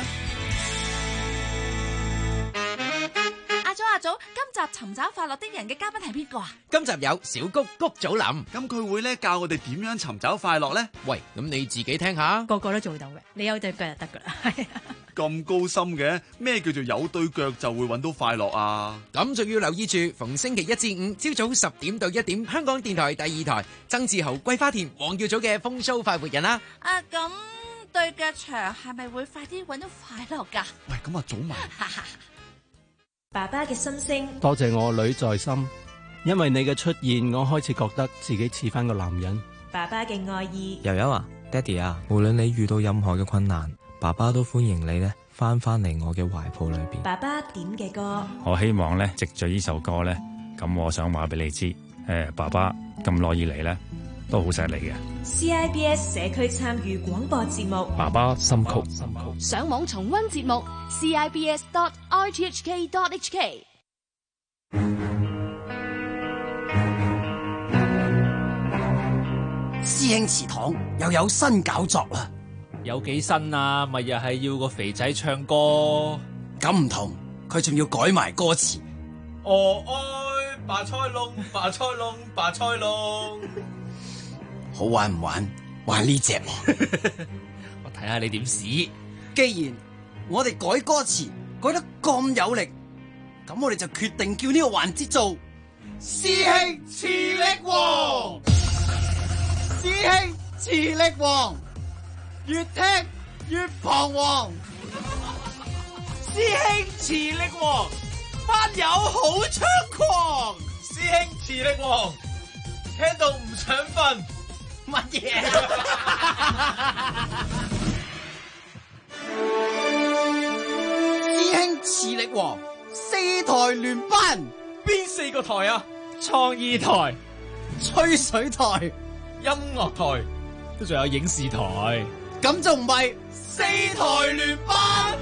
阿祖，今集尋找快樂的人嘅嘉賓係邊個啊？ 今集有小谷谷祖林， 咁佢會咧教我哋點樣尋找快樂呢？ 喂，咁你自己聽下， 個個都做到嘅，你有對腳就得噶啦。 咁高深嘅，咩叫做有對腳就會揾到快樂啊？ 咁就要留意住，逢星期一至五朝早10點到1點，香港電台第二台，曾志豪、桂花田、黃耀祖嘅風騷快活人啦。 啊，咁對腳長係咪會快啲揾到快樂噶？ 喂，咁啊早埋。 爸爸嘅心聲， 多謝我女在心，因為你嘅出現，我開始覺得自己似翻個男人。 爸爸嘅愛意， 悠悠啊，爹哋啊，無論你遇到任何嘅困難，爸爸都歡迎你呢翻嚟我嘅懷抱裏邊。 爸爸點嘅歌， 我希望呢藉住呢首歌呢，咁我想話俾你知，爸爸咁耐以嚟呢都好錫你嘅。 CIBS 社區參與廣播節目， 爸爸心曲， 上網重溫節目 CIBS.RTHK.HK。 師兄祠堂又有新搞作啦！ 有幾新啊？咪又係要個肥仔唱歌？ 咁唔同，佢仲要改埋歌詞。 我愛白菜龍，白菜龍，白菜龍。 好玩唔玩？玩呢隻喎。 我睇下你點試。 既然我哋改歌詞改得咁有力，咁我哋就決定叫呢個環節做師兄磁力王。師兄磁力王，越聽越彷徨。 師兄磁力王，班友好猖狂。師兄磁力王，聽到唔想瞓。乜嘢？ 師兄磁力王4台聯班， 邊4個台啊？創意台、 吹水台、 音樂台， 都仲有影視台， 咁仲唔係4台聯班？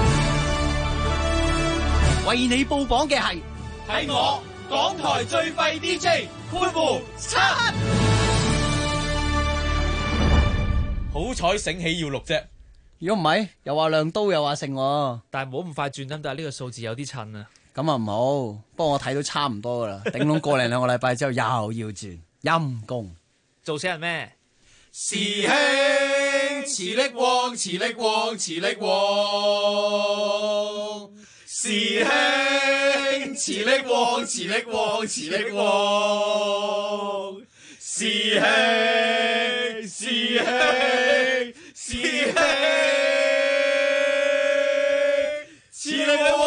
為你報榜嘅係我港台最廢 DJ 潘胡7。好彩醒起要錄啫， 如果唔係，又話亮刀又話剩喎。 但係唔好咁快轉得，但係呢個數字有啲襯啊。 咁啊唔好，不過我睇到差唔多噶啦，頂籠過零2個禮拜之後又要轉，陰公做死人咩？ 師兄磁力王，磁力王，磁力王。師兄磁力王，磁力王，磁力王。師兄，師兄，師兄，磁力王。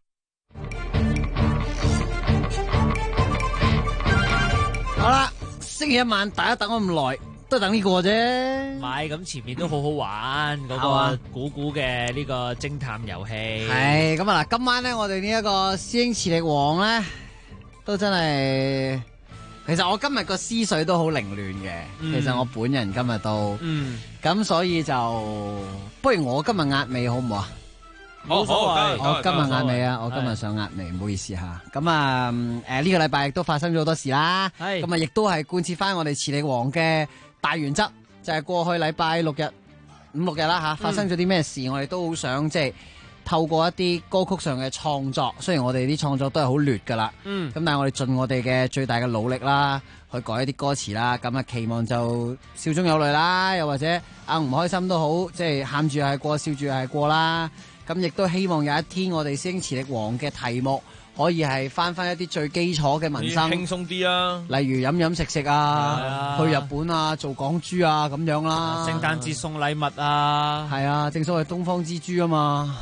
好啦， 星期一晚大家等咗咁耐，都係等呢個啫。 唔係咁前面都好好玩嗰個古古嘅呢個偵探遊戲。 係咁啊嗱，今晚咧我哋呢一個師兄磁力王咧，都真係。其實我今日個思緒都好凌亂嘅，其實我本人今日都，咁所以就不如我今日壓尾好唔好啊？ 冇所謂， 我今日壓尾啊，我今日想壓尾，唔好意思吓。咁啊，呢個禮拜亦都發生咗好多事啦，咁啊亦都係貫徹翻我哋磁力王嘅大原則，就係過去禮拜5、6日啦吓，發生咗啲咩事，我哋都好想即係。透過一啲歌曲上嘅創作，雖然我哋啲創作都係好劣噶啦，咁但係我哋盡我哋嘅最大嘅努力啦，去改一啲歌詞啦，咁啊期望就笑中有淚啦，又或者唔開心都好，即係喊住又係過，笑住又係過啦。咁亦都希望有一天我哋師兄磁力王嘅題目可以係翻一啲最基礎嘅民生， 輕鬆啲啊， 例如飲飲食食啊，去日本啊，做港豬啊咁樣啦， 聖誕節送禮物啊， 係啊，正所謂東方之珠啊嘛。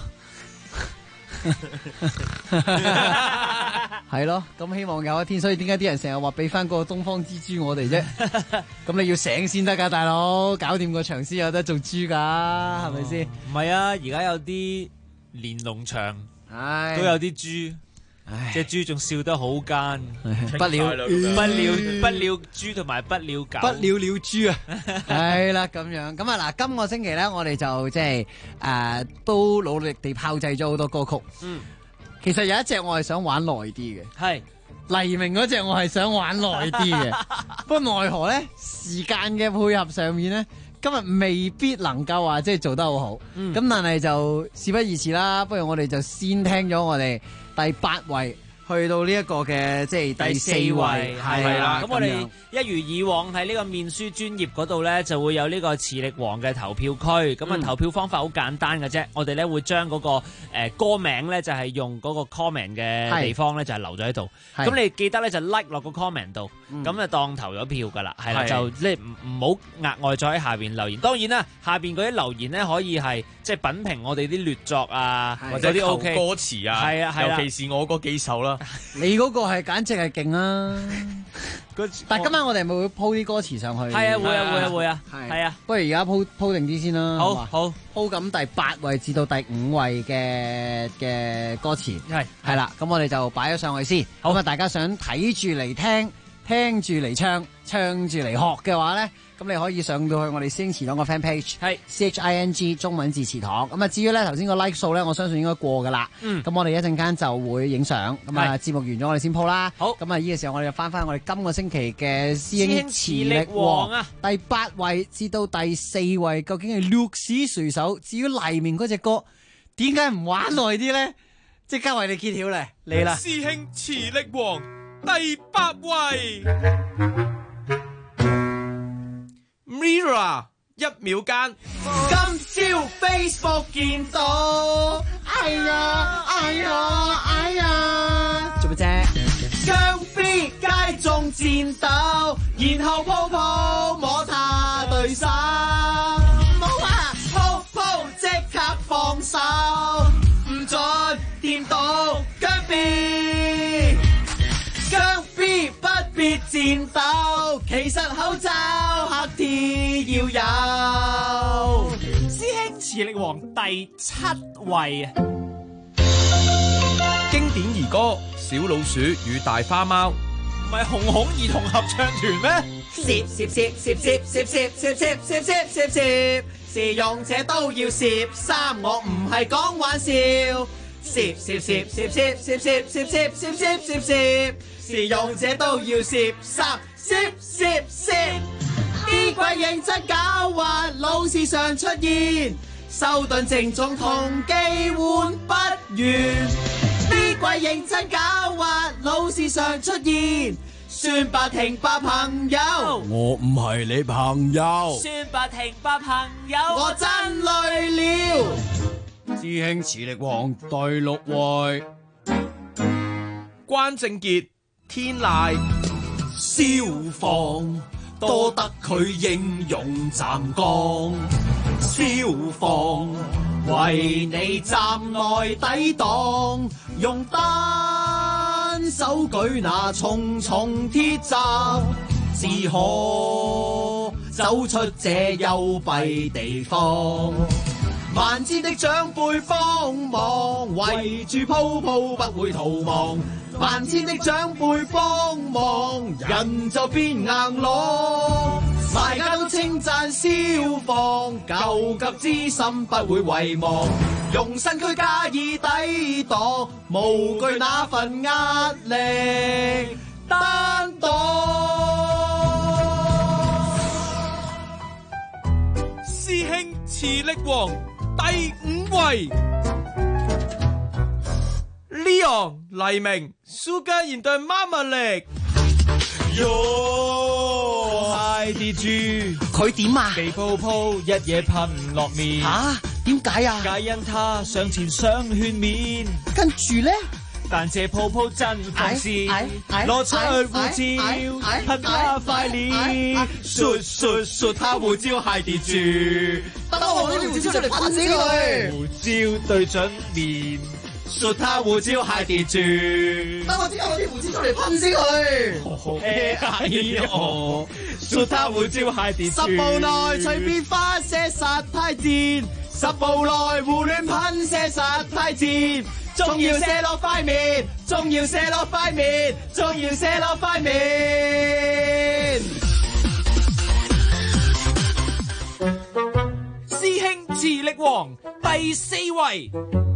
係咯，咁希望有一天，所以點解啲人成日話俾翻個東方之珠我哋啫？咁你要醒先得噶，大佬，搞掂個場先有得做豬噶，係咪先？ 唔係啊，而家有啲連農場都有啲豬。隻豬仲笑得好奸， 不了豬同埋不了狗， 不了豬啊！係啦，咁樣咁啊嗱，今個星期咧，我哋就即係都努力地炮製咗好多歌曲。其實有一隻我係想玩耐啲嘅， 係黎明嗰隻我係想玩耐啲嘅，不過奈何咧時間嘅配合上面咧，今日未必能夠話即係做得好好。咁但係就事不宜遲啦，不如我哋就先聽咗我哋第8位去到呢一個嘅即係第4位，係啦。 咁我哋一如以往喺呢個面書專頁嗰度呢，就會有呢個磁力王嘅投票區。咁投票方法好簡單嘅啫，我哋呢會將嗰個歌名呢，就係用嗰個 comment 嘅地方呢，就係留咗喺度。咁你記得呢，就 like 落個 comment 度，咁就當投咗票噶啦。係啦，就即係唔好額外再喺下邊留言。當然啦，下邊嗰啲留言呢，可以係即係品評我哋啲劣作啊， 或者啲求歌詞啊， 係啊， 尤其是我嗰幾首啦。 你嗰個係簡直係勁啊！但今晚我哋咪會鋪啲歌詞上去。 係啊，會啊，係啊。 不如而家鋪定啲先啦。 好， 鋪咁第8位至到第5位嘅歌詞。係啦，咁我哋就擺咗上去先。好啊，大家想睇住嚟聽，聽住嚟唱，唱住嚟學嘅話咧，咁你可以上到去我哋師兄祠堂個 fan page，係 CHING 中文字祠堂。咁啊，至於咧頭先個 like 數咧，我相信應該過噶啦。咁我哋一陣間就會影相。咁啊，節目完咗我哋先 po 啦。好。咁啊，呢個時候我哋就翻我哋今個星期嘅師兄磁力王啊，第8位至到第4位，究竟係鹿死誰手？至於黎明嗰隻歌，點解唔玩耐啲咧？即刻為你揭曉嚟，嚟啦！ 師兄磁力王第8位。Mirror 1秒間， 今朝 Facebook 見到，哎呀，做乜啫？姜 B 街中戰鬥，然後鋪摸他對手，冇啊，鋪即刻放手，唔准掂到姜 B。姜 B 不必戰鬥，其實口罩黑 T 要有。 師兄磁力王第7位啊！ 經典兒歌《小老鼠與大花貓》， 唔係紅紅兒童合唱團咩？ 攝，試用者都要攝3，我唔係講玩笑。攝，試用者都要攝3，攝。啲鬼認真狡猾，老是常出現，修頓正總同機換不完。啲鬼認真狡猾，老是常出現，算吧停吧朋友， 我唔係你朋友。 算吧停吧朋友， 我真累了。 師兄磁力王第6位， 關正傑天籟， 消防多得佢英勇站崗，消防為你站內抵擋，用單手舉那重重鐵閘，只是可走出這幽閉地方。萬千的長輩幫忙，圍住泡泡不會逃亡。萬千的長輩幫忙，人就變硬朗。大家都稱讚消防，救急之心不會遺忘。用身軀加以抵擋，無懼那份壓力擔當。 師兄磁力王第5位 Leon 黎明 Sugar 現代媽媽力，Heidi 豬佢點啊？ 被泡泡一嘢噴唔落面。 吓？點解啊？ 皆因他上前想勸勉， 跟住咧， 但這泡泡真放肆，攞出護照噴他塊臉，唰他護照Heidi豬， 得我呢條護照出嚟噴死佢， 護照對準面。唰他護照Heidi豬， 等我即刻攞啲護照出嚟噴死佢。 唰他護照Heidi豬， 十步內隨便發射實太賤，十步內胡亂噴射實太賤，仲要射落塊面，仲要射落塊面，仲要射落塊面。 師兄磁力王第4位。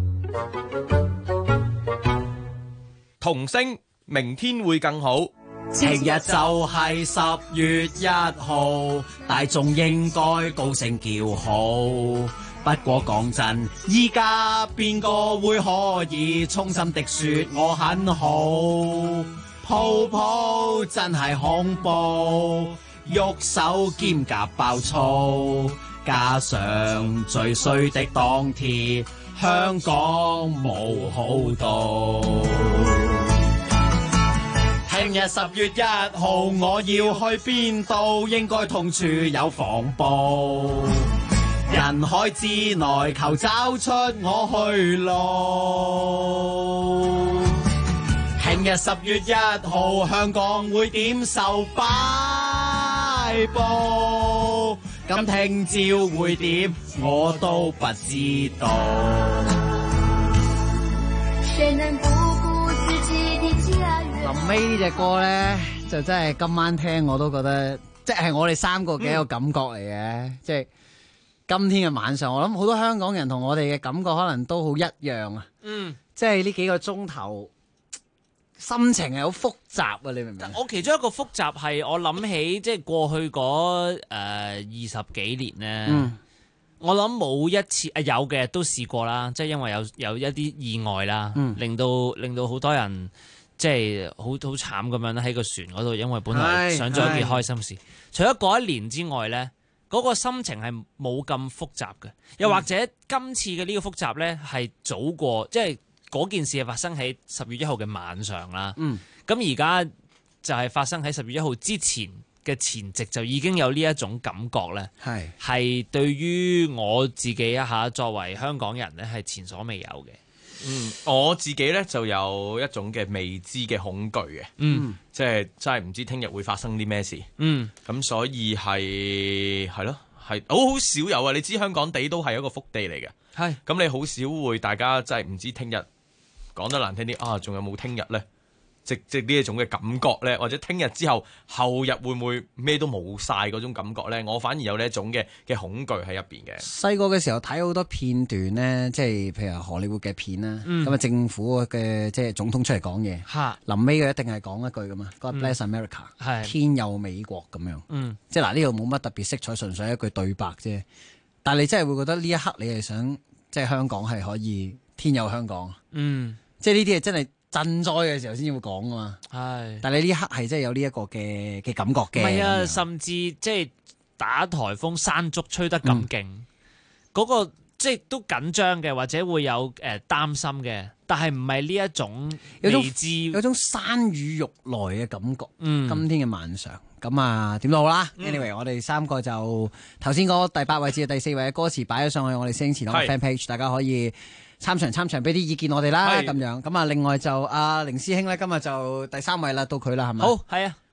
童聲明天會更好。 聽日就係10月1號，大眾應該高聲叫好。不過講真，依家邊個會可以衷心的說我很好？泡泡真係恐怖，喐手兼夾爆粗，加上最衰的當天，香港冇好到。聽日10月1號我要去邊度？應該痛處有防暴，人海之內求找出我去路。聽日10月1號香港會點受擺佈？咁聽朝會點我都不知道。臨尾呢隻歌咧，就真係今晚聽我都覺得，即係我哋3個嘅一個感覺嚟嘅。即係今天嘅晚上，我諗好多香港人同我哋嘅感覺可能都好一樣啊。即係呢幾個鐘頭，心情係好複雜啊！你明唔明？ 我其中一個複雜係我諗起即係過去嗰20幾年咧，我諗冇一次有嘅都試過啦，即係因為有一啲意外啦，令到好多人。即係好慘咁樣喺個船嗰度，因為本來想做一件開心事。除咗嗰一年之外呢，嗰個心情係冇咁複雜嘅。又或者今次嘅呢個複雜呢，係早過，即係嗰件事係發生喺10月1號嘅晚上啦。咁而家就係發生喺10月1號之前嘅前夕，就已經有呢一種感覺呢，係對於我自己一下作為香港人呢，係前所未有嘅。 我自己咧就有一種嘅未知嘅恐懼嘅，即係真係唔知聽日會發生啲咩事，咁所以係咯，係好少有啊！你知香港地都係一個福地嚟嘅，咁你好少會大家真係唔知聽日，講得難聽啲啊，仲有冇聽日咧？即呢一種嘅感覺咧，或者聽日之後後日會唔會咩都冇晒嗰種感覺咧？我反而有呢一種嘅恐懼喺入邊嘅。 細個嘅時候睇好多片段咧，即係譬如荷里活嘅片啦，咁啊政府嘅即係總統出嚟講嘢，臨尾嘅一定係講一句噶嘛，God bless America，天佑美國咁樣。即係嗱呢度冇乜特別色彩，純粹係一句對白啫。但係你真係會覺得呢一刻你係想即係香港係可以天佑香港。即係呢啲係真係。賑災嘅時候先至會講噶嘛，但係你呢一刻係真係有呢一個嘅感覺嘅。唔係啊，甚至即係打颱風山竹吹得咁勁，嗰個即係都緊張嘅，或者會有擔心嘅。但係唔係呢一種未知， 有種山雨欲來嘅感覺。今天嘅晚上咁啊，點都好啦。Anyway，我哋3個就頭先嗰第8位至第4位嘅歌詞擺咗上去我哋星詞堂嘅 fan page，大家可以參詳俾啲意見我哋啦，咁樣咁啊。另外就阿凌師兄咧，今日就第3位啦，到佢啦，係咪？ 好，係啊。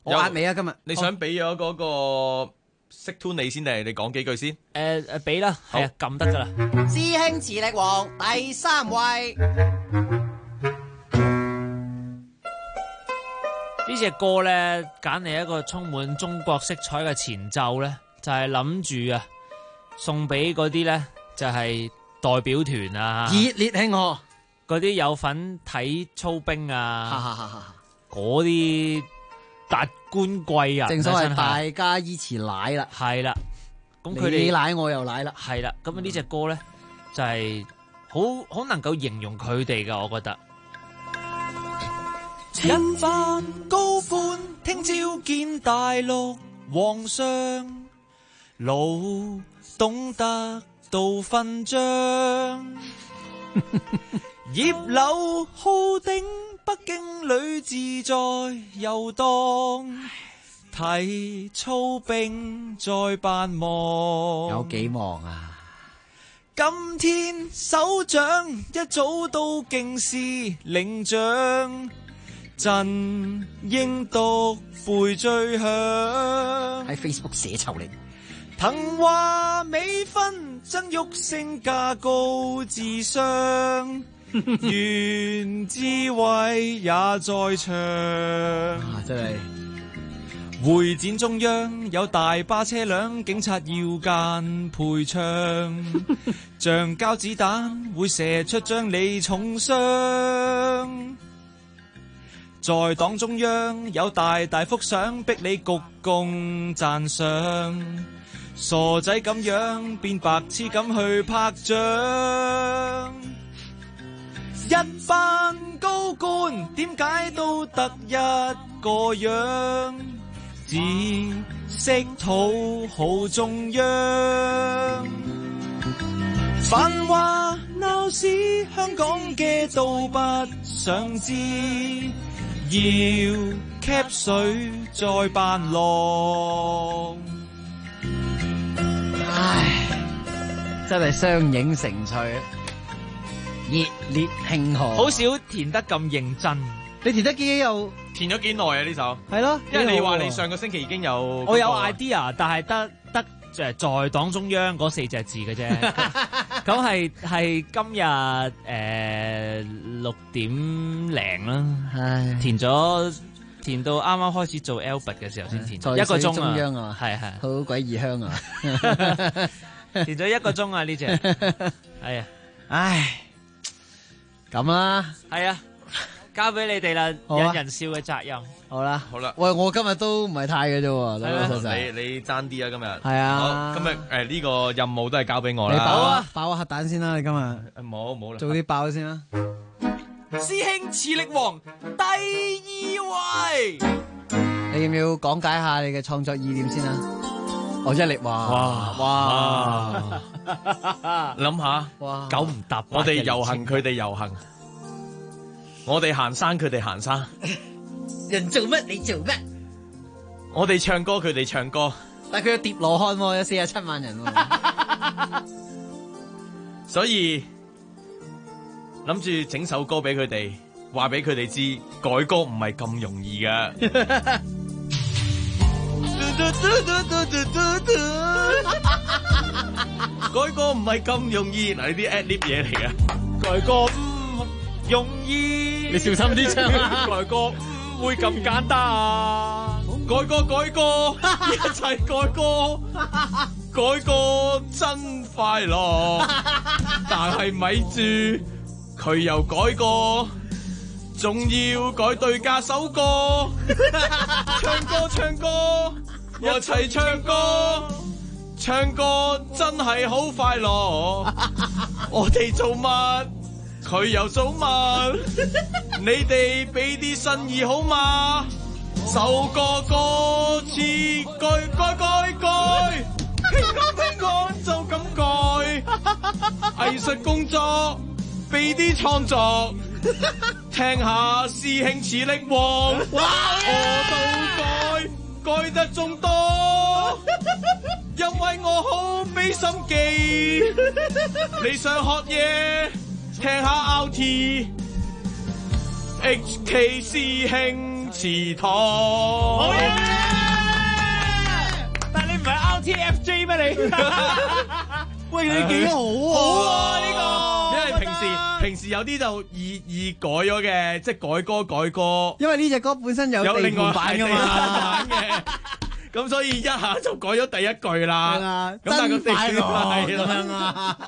我壓你啊！今日你想俾咗嗰個識 tune 你先定係你講幾句先？ 俾啦，係啊，撳得噶啦。 師兄磁力王第3位。 呢隻歌咧揀嚟一個充滿中國色彩嘅前奏咧，就係諗住啊送俾嗰啲咧就係代表團啊， 熱烈慶賀嗰啲有份睇操兵啊，嗰啲達官貴人， 正所謂大家依持奶啦， 係啦，咁佢哋你奶我又奶啦， 係啦，咁呢隻歌咧就係好能夠形容佢哋噶，我覺得。 一班高官聽朝見大陸皇上，老懂得道勳章，葉劉浩鼎北京裏自在遊蕩，睇操兵在扮忙， 有幾忙啊？ 今天首長一早到京師領獎，陣應讀背最響， 喺 Facebook 寫臭你。 騰華美分曾玉勝價高智商，袁志偉也在場。 真係會展中央有大巴車輛，警察要間配槍，橡膠子彈會射出將你重傷。在黨中央有大大幅相，逼你鞠躬讚賞。傻仔咁樣變白痴咁去拍掌，一班高官點解都得一個樣，只識討好中央。繁華鬧市香港嘅都不想知，要 cap 水再扮狼。 唉，真係雙影成趣，熱烈慶賀。 好少填得咁認真， 你填得幾又填咗幾耐啊？呢首係咯， 因為你話你上個星期已經有， 我有 idea， 但係得在黨中央嗰4隻字嘅啫。咁係今日6點零啦，填到啱啱開始做 Albert 嘅時候先填，1個鐘中央啊， 係好鬼異鄉啊， 填咗1個鐘啊呢隻，係啊， 唉，咁啦， 係啊，交俾你哋啦，引人笑嘅責任， 好啦， 好啦， 喂，我今日都唔係太嘅啫，老老實實， 你爭啲啊今日， 係啊， 今日呢個任務都係交俾我啦， 你爆個核彈先啦，你今日冇啦， 做啲爆先啦。 師兄磁力王第2位， 你要唔要講解下你嘅創作意念先啊？我一力話， 哇，諗下， 哇，9唔搭8， 我哋遊行，佢哋遊行，我哋行山，佢哋行山， 人做乜你做乜？ 我哋唱歌，佢哋唱歌， 但係佢有疊羅漢喎，有47萬人喎， 所以。諗住整首歌俾佢哋，話俾佢哋知改歌唔係咁容易噶。改歌唔係咁容易，嗱呢啲 ad-lib 嘢嚟噶。改歌唔容易， 你小心啲唱啊！ 改歌唔會咁簡單，改歌，一齊改歌，改歌真快樂。但係咪住？佢又改過，仲要改對家首歌，唱歌，一齊唱歌真係好快樂。我哋做乜，佢又做乜，你哋俾啲新意好嗎？首歌歌詞改，聽歌就咁改，藝術工作。俾啲創作，聽下師兄磁力王，我都改得仲多，因為我好俾心機。你想學嘢，聽下 RT HK 師兄池塘。 但係你唔係 RTFJ 咩你？ 喂，你幾好啊呢個， 因為平時有啲就易改咗嘅，即係改歌。 因為呢隻歌本身有地盤版噶嘛， 咁所以一下就改咗第一句啦。咁但係個地盤係咁樣啊，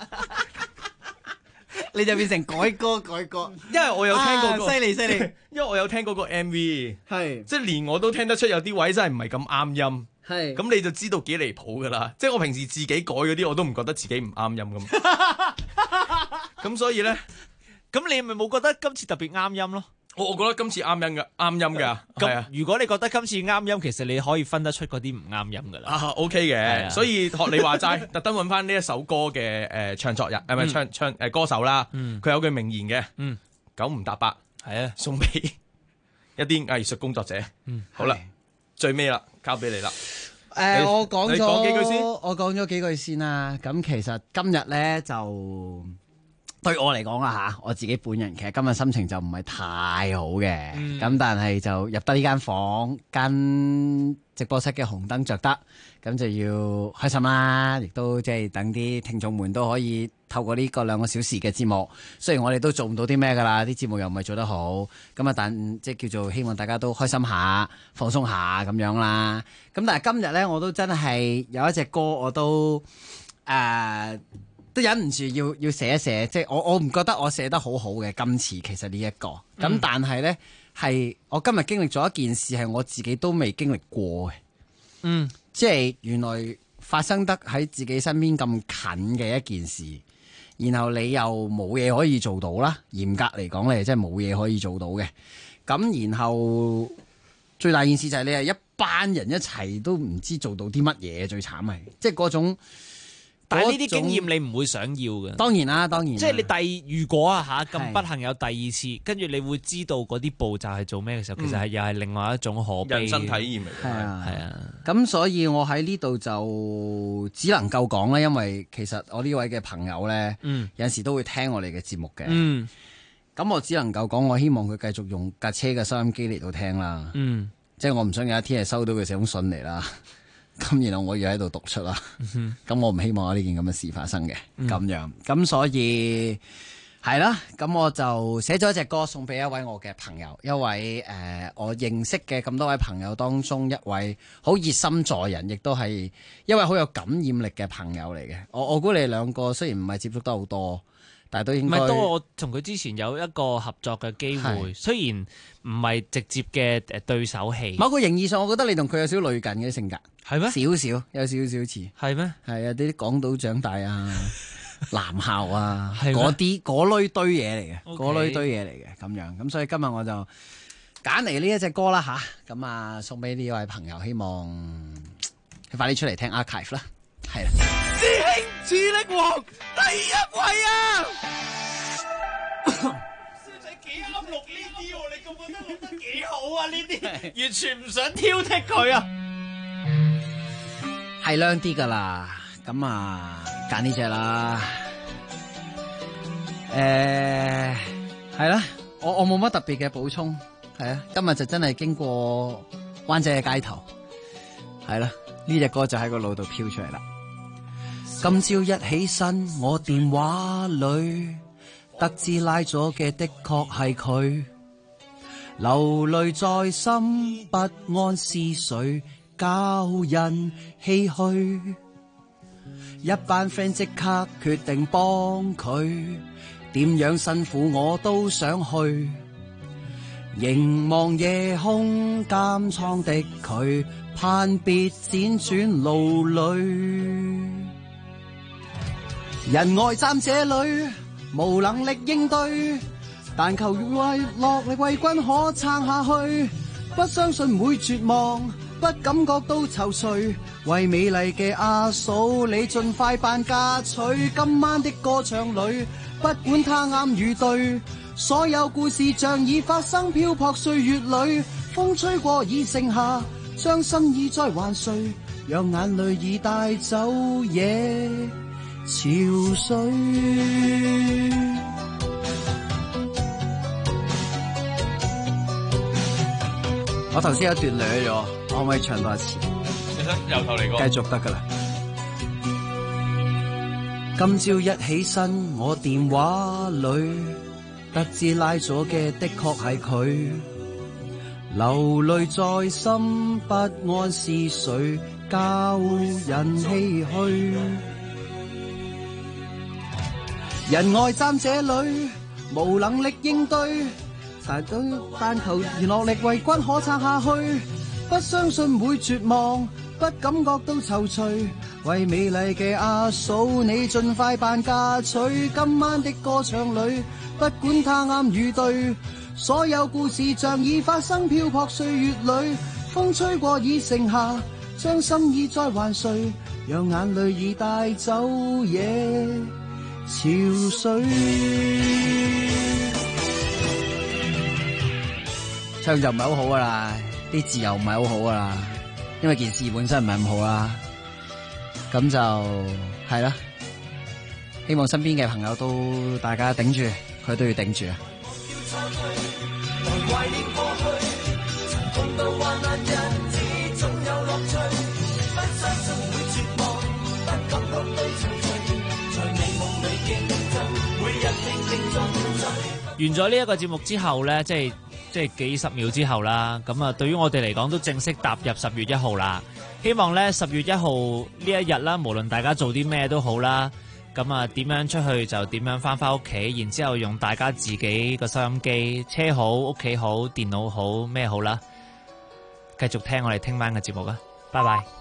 你就變成改歌。 因為我有聽過個， 犀利， 因為我有聽過個 MV， 係即係連我都聽得出有啲位真係唔係咁啱音。 係， 咁你就知道幾離譜噶啦！即係我平時自己改嗰啲，我都唔覺得自己唔啱音咁。咁所以咧， 咁你咪冇覺得今次特別啱音咯？ 我覺得今次啱音噶。 咁如果你覺得今次啱音，其實你可以分得出嗰啲唔啱音噶啦。 OK 嘅，所以學你話齋，特登揾翻呢一首歌嘅唱作人，係咪唱歌手啦？佢有句名言嘅，九唔搭八，係啊，送俾一啲藝術工作者。好啦，最尾啦，交俾你啦。 我講幾句先， 我講咗幾句先啦。咁其實今日咧就對我嚟講啦嚇，我自己本人其實今日心情就唔係太好嘅。咁但係就入得呢間房，間直播室嘅紅燈着得，咁就要開心啦。亦都即係等啲聽眾們都可以透過呢個2個小時嘅節目，雖然我哋都做唔到啲咩噶啦，啲節目又唔係做得好，咁啊但即係叫做希望大家都開心下、放鬆下咁樣啦。咁但係今日咧，我都真係有一隻歌，我都都忍唔住要寫一寫，即係我唔覺得我寫得好好嘅今次其實呢一個，咁但係咧係我今日經歷咗一件事係我自己都未經歷過嘅，即係原來發生得喺自己身邊咁近嘅一件事，然後你又冇嘢可以做到啦，嚴格嚟講你真係冇嘢可以做到嘅，咁然後最大件事就係你係一班人一齊都唔知做到啲乜嘢，最慘係即係嗰種。 但係呢啲經驗你唔會想要嘅， 當然啦，即係你如果咁不幸有第二次，跟住你會知道嗰啲步驟係做咩嘅時候，其實又係另外一種可悲人生體驗嚟嘅。係啊，咁所以我喺呢度就只能夠講咧，因為其實我呢位嘅朋友咧，有陣時都會聽我哋嘅節目嘅。咁我只能夠講，我希望佢繼續用架車嘅收音機嚟到聽啦。即係我唔想有一天係收到佢寫封信嚟啦。咁然後我要喺度讀出啦，咁我唔希望有呢件咁嘅事發生嘅，咁樣，咁所以係啦，咁我就寫咗一隻歌送俾一位我嘅朋友，一位我認識嘅咁多位朋友當中一位好熱心助人，亦都係一位好有感染力嘅朋友嚟嘅。我估你哋兩個雖然唔係接觸得好多，但係都應該。唔係都我同佢之前有一個合作嘅機會，雖然唔係直接嘅對手戲。 某個形義上，我覺得你同佢有少少類近嘅性格。 係咩？ 少少有少少似。係咩？係啊，啲港島長大啊，男校啊，嗰類堆嘢嚟嘅，嗰類堆嘢嚟嘅咁樣。咁所以今日我就揀嚟呢一隻歌啦吓，咁啊送俾呢位朋友，希望佢快啲出嚟聽 archive 啦。係啦， 師兄智力王第一位啊！ 師仔幾啱錄呢啲喎，你覺得錄得幾好啊？呢啲完全唔想挑剔佢啊！ 係靚啲噶啦，咁啊揀呢隻啦。係啦，我冇乜特別嘅補充，係啊，今日就真係經過灣仔嘅街頭，係啦，呢隻歌就喺個腦度飄出嚟啦。今朝一起身，我電話裏得知拉咗嘅的確係佢，流淚在心，不安是誰？教人唏噓，一班 friend 即刻決定幫佢，點樣辛苦我都想去。凝望夜空監倉的佢，盼別輾轉路裏。人外站這裏，無能力應對，但求為落力為君可撐下去，不相信會絕望。不感覺到愁緒，為美麗嘅阿嫂，你盡快辦嫁娶。今晚的歌唱裏，不管他啱與對，所有故事像已發生，漂泊歲月裏，風吹過已剩下，將心意再還誰？讓眼淚已帶走夜潮水。 我頭先有一段掠咗，我可唔可以唱多一次？ 你想由頭嚟過？ 繼續得噶啦。今朝一起身，我電話裏得知拉咗嘅的確係佢，流淚在心，不安是誰教人唏噓？人外站這裏，無能力應對，但求娛樂力為君可撐下去，不相信會絕望，不感覺到躊躇，為美麗嘅阿嫂你盡快辦嫁娶。今晚的歌唱裏，不管他啱與對，所有故事像已發生，漂泊歲月裏，風吹過已盛夏，將心意再還誰，讓眼淚已帶走夜潮水。唱就唔係好好噶啦，啲字又唔係好好噶啦，因為件事本身唔係咁好啦。咁就係啦，希望身邊嘅朋友都大家頂住，佢都要頂住啊！ 完咗呢一個節目之後呢，即係幾十秒之後啦，咁啊，對於我哋嚟講都正式踏入10月1號啦。希望呢10月1號呢一日啦，無論大家做啲咩都好啦，咁啊點樣出去就點樣翻屋企，然之後用大家自己個收音機，車好、屋企好、電腦好咩好啦，繼續聽我哋聽晚嘅節目啊，拜拜。